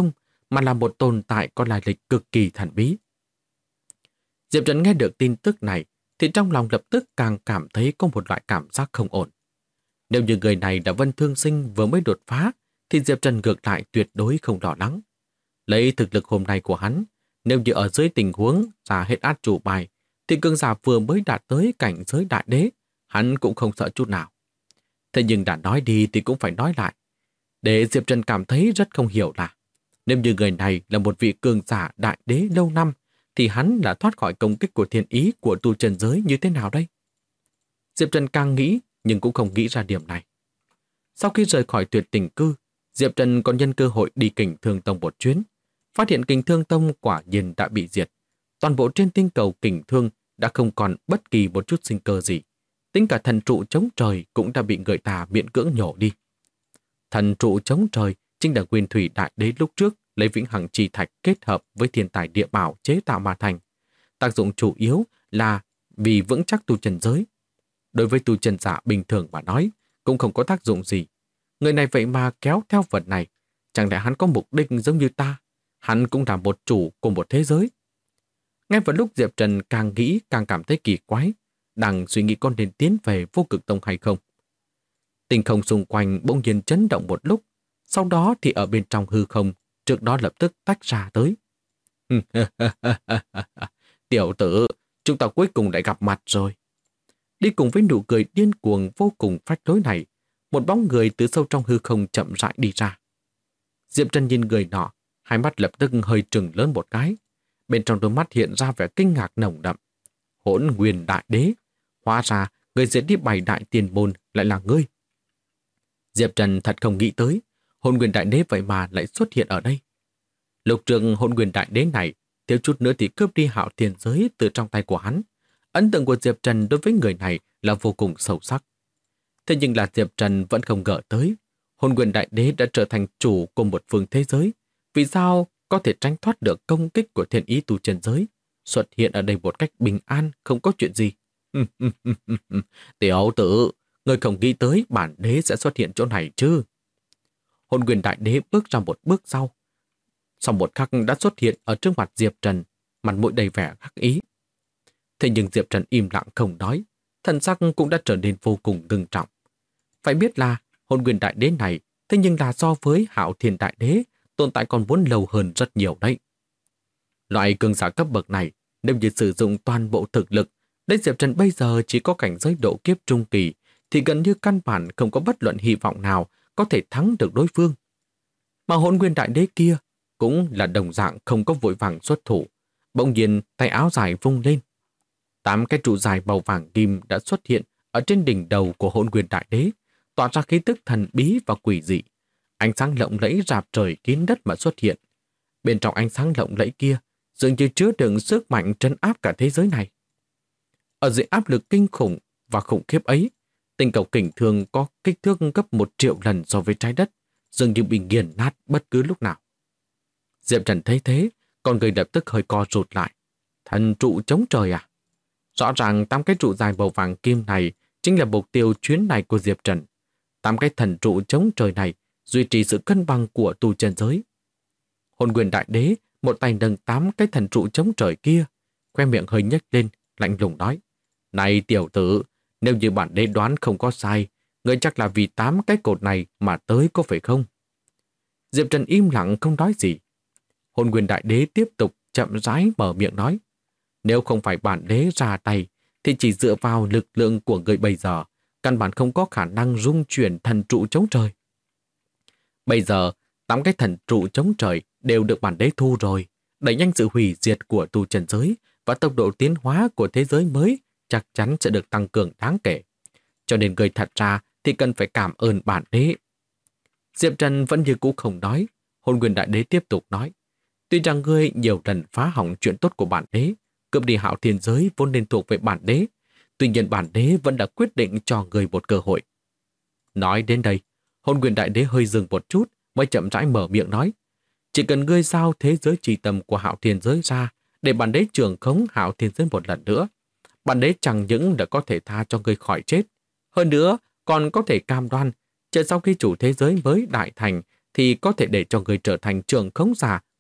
mà là một tồn tại có lai lịch cực kỳ thần bí. Diệp Trần nghe được tin tức này thì trong lòng lập tức càng cảm thấy có một loại cảm giác không ổn. Nếu như người này là Vân Thương Sinh vừa mới đột phá thì Diệp Trần ngược lại tuyệt đối không lo lắng. Lấy thực lực hôm nay của hắn, nếu như ở dưới tình huống ra hết át chủ bài thì cường giả vừa mới đạt tới cảnh giới đại đế, hắn cũng không sợ chút nào. Thế nhưng đã nói đi thì cũng phải nói lại. Để Diệp Trần cảm thấy rất không hiểu là nếu như người này là một vị cường giả đại đế lâu năm thì hắn đã thoát khỏi công kích của thiên ý của tu chân giới như thế nào đây? Diệp Trần càng nghĩ nhưng cũng không nghĩ ra điểm này. Sau khi rời khỏi Tuyệt Tình Cư, Diệp Trần còn nhân cơ hội đi Kình Thương Tông một chuyến, phát hiện Kình Thương Tông quả nhiên đã bị diệt. Toàn bộ trên tinh cầu Kình Thương đã không còn bất kỳ một chút sinh cơ gì. Tính cả thần trụ chống trời cũng đã bị người ta miễn cưỡng nhổ đi. Thần trụ chống trời chính là Nguyên Thủy Đại Đế lúc trước lấy vĩnh hằng chi thạch kết hợp với thiên tài địa bảo chế tạo mà thành. Tác dụng chủ yếu là vì vững chắc tu chân giới. Đối với tu chân giả bình thường mà nói, cũng không có tác dụng gì. Người này vậy mà kéo theo vật này, chẳng lẽ hắn có mục đích giống như ta? Hắn cũng là một chủ của một thế giới. Ngay vào lúc Diệp Trần càng nghĩ càng cảm thấy kỳ quái, đang suy nghĩ con nên tiến về Vô Cực Tông hay không. Tinh không xung quanh bỗng nhiên chấn động một lúc, sau đó thì ở bên trong hư không, trước đó lập tức tách ra tới. Tiểu tử, chúng ta cuối cùng đã gặp mặt rồi. Đi cùng với nụ cười điên cuồng vô cùng phách lối này, một bóng người từ sâu trong hư không chậm rãi đi ra. Diệp Trần nhìn người nọ, hai mắt lập tức hơi trừng lớn một cái. Bên trong đôi mắt hiện ra vẻ kinh ngạc nồng đậm. Hỗn Nguyên Đại Đế, hóa ra người diệt đi 7 đại tiền môn lại là ngươi. Diệp Trần thật không nghĩ tới, Hỗn Nguyên Đại Đế vậy mà lại xuất hiện ở đây. Lục trường Hỗn Nguyên Đại Đế này, thiếu chút nữa thì cướp đi Hạo Thiên Giới từ trong tay của hắn. Ấn tượng của Diệp Trần đối với người này là vô cùng sâu sắc. Thế nhưng là Diệp Trần vẫn không ngờ tới, Hỗn Nguyên Đại Đế đã trở thành chủ của một phương thế giới. Vì sao có thể tránh thoát được công kích của thiên ý tu chân giới, xuất hiện ở đây một cách bình an, không có chuyện gì? Tiểu tử, người không nghĩ tới bản đế sẽ xuất hiện chỗ này chứ? Hỗn Nguyên Đại Đế bước ra một bước sau một khắc đã xuất hiện ở trước mặt Diệp Trần, mặt mũi đầy vẻ khắc ý. Thế nhưng Diệp Trần im lặng không nói, thần sắc cũng đã trở nên vô cùng ngưng trọng. Phải biết là Hỗn Nguyên Đại Đế này, thế nhưng là so với Hạo Thiên Đại Đế, tồn tại còn muốn lâu hơn rất nhiều đấy. Loại cường giả cấp bậc này, nếu như sử dụng toàn bộ thực lực, đến Diệp Trần bây giờ chỉ có cảnh giới độ kiếp trung kỳ, thì gần như căn bản không có bất luận hy vọng nào có thể thắng được đối phương. Mà Hỗn Nguyên Đại Đế kia cũng là đồng dạng không có vội vàng xuất thủ, bỗng nhiên tay áo dài vung lên. 8 cái trụ dài màu vàng kim đã xuất hiện ở trên đỉnh đầu của Hỗn Nguyên Đại Đế, tỏa ra khí tức thần bí và quỷ dị. Ánh sáng lộng lẫy rạp trời kín đất mà xuất hiện. Bên trong ánh sáng lộng lẫy kia dường như chứa đựng sức mạnh trấn áp cả thế giới này. Ở dưới áp lực kinh khủng và khủng khiếp ấy, tinh cầu Kình Thương có kích thước gấp 1 triệu lần so với trái đất, dường như bị nghiền nát bất cứ lúc nào. Diệp Trần thấy thế, con người lập tức hơi co rụt lại. Thần trụ chống trời à? Rõ ràng 8 cái trụ dài màu vàng kim này chính là mục tiêu chuyến này của Diệp Trần. 8 cái thần trụ chống trời này duy trì sự cân bằng của tu chân giới. Hỗn Nguyên Đại Đế một tay nâng 8 cái thần trụ chống trời kia, khoe miệng hơi nhếch lên, lạnh lùng nói: "Này tiểu tử, nếu như bản đế đoán không có sai, ngươi chắc là vì 8 cái cột này mà tới có phải không?" Diệp Trần im lặng không nói gì. Hỗn Nguyên Đại Đế tiếp tục chậm rãi mở miệng nói: "Nếu không phải bản đế ra tay, thì chỉ dựa vào lực lượng của người bây giờ, căn bản không có khả năng dung chuyển thần trụ chống trời. Bây giờ, 8 cái thần trụ chống trời đều được bản đế thu rồi, đẩy nhanh sự hủy diệt của tu chân giới và tốc độ tiến hóa của thế giới mới chắc chắn sẽ được tăng cường đáng kể. Cho nên người thật ra thì cần phải cảm ơn bản đế." Diệp Trần vẫn như cũ không nói. Hỗn Nguyên Đại Đế tiếp tục nói: "Tuy rằng ngươi nhiều lần phá hỏng chuyện tốt của bản đế, cướp đi Hạo Thiên Giới vốn nên thuộc về bản đế, tuy nhiên bản đế vẫn đã quyết định cho ngươi một cơ hội." Nói đến đây, Hỗn Nguyên Đại Đế hơi dừng một chút mới chậm rãi mở miệng nói: "Chỉ cần ngươi giao thế giới chi tâm của Hạo Thiên Giới ra để bản đế trưởng khống Hạo Thiên Giới một lần nữa, bản đế chẳng những đã có thể tha cho ngươi khỏi chết, hơn nữa còn có thể cam đoan chờ sau khi chủ thế giới mới đại thành thì có thể để cho ngươi trở thành trưởng khống giả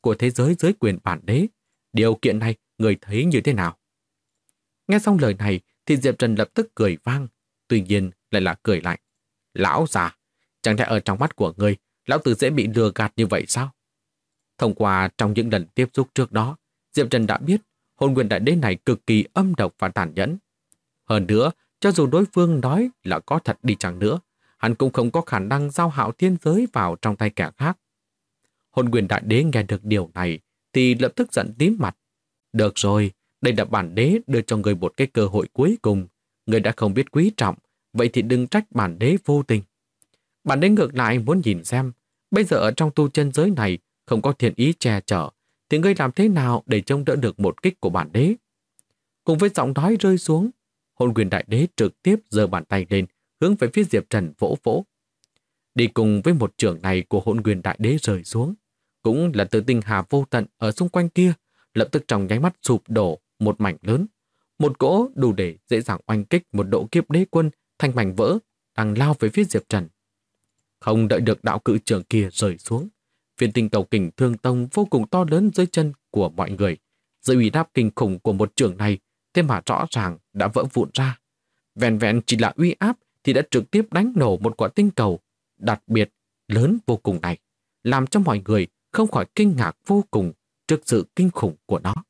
của thế giới dưới quyền bản đế. Điều kiện này người thấy như thế nào? Nghe xong lời này thì Diệp Trần lập tức cười vang, tuy nhiên lại là cười lạnh. Lão già, chẳng lẽ ở trong mắt của ngươi, lão tử dễ bị lừa gạt như vậy sao? Thông qua trong những lần tiếp xúc trước đó, Diệp Trần đã biết hồn nguyên đại đế này cực kỳ âm độc và tàn nhẫn. Hơn nữa, cho dù đối phương nói là có thật đi chăng nữa, hắn cũng không có khả năng giao hạo thiên giới vào trong tay kẻ khác. Hồn nguyên đại đế nghe được điều này thì lập tức giận tím mặt. Được rồi, đây là bản đế đưa cho người một cái cơ hội cuối cùng. Người đã không biết quý trọng, vậy thì đừng trách bản đế vô tình. Bản đế ngược lại muốn nhìn xem, bây giờ ở trong tu chân giới này không có thiên ý che chở, thì ngươi làm thế nào để trông đỡ được một kích của bản đế? Cùng với giọng nói rơi xuống, hồn nguyên đại đế trực tiếp giơ bàn tay lên, hướng về phía Diệp Trần vỗ vỗ. Đi cùng với một trường này của hồn nguyên đại đế rơi xuống, cũng là từ tinh hà vô tận ở xung quanh kia, lập tức trong nháy mắt sụp đổ một mảnh lớn. Một cỗ đủ để dễ dàng oanh kích một độ kiếp đế quân thành mảnh vỡ, đang lao về phía Diệp Trần. Không đợi được đạo cự trường kia rơi xuống, viên tinh cầu kình thương tông vô cùng to lớn dưới chân của mọi người. Dưới uy áp kinh khủng của một trường này, thế mà rõ ràng đã vỡ vụn ra. Vẹn vẹn chỉ là uy áp thì đã trực tiếp đánh nổ một quả tinh cầu đặc biệt lớn vô cùng này, làm cho mọi người không khỏi kinh ngạc vô cùng trước sự kinh khủng của nó.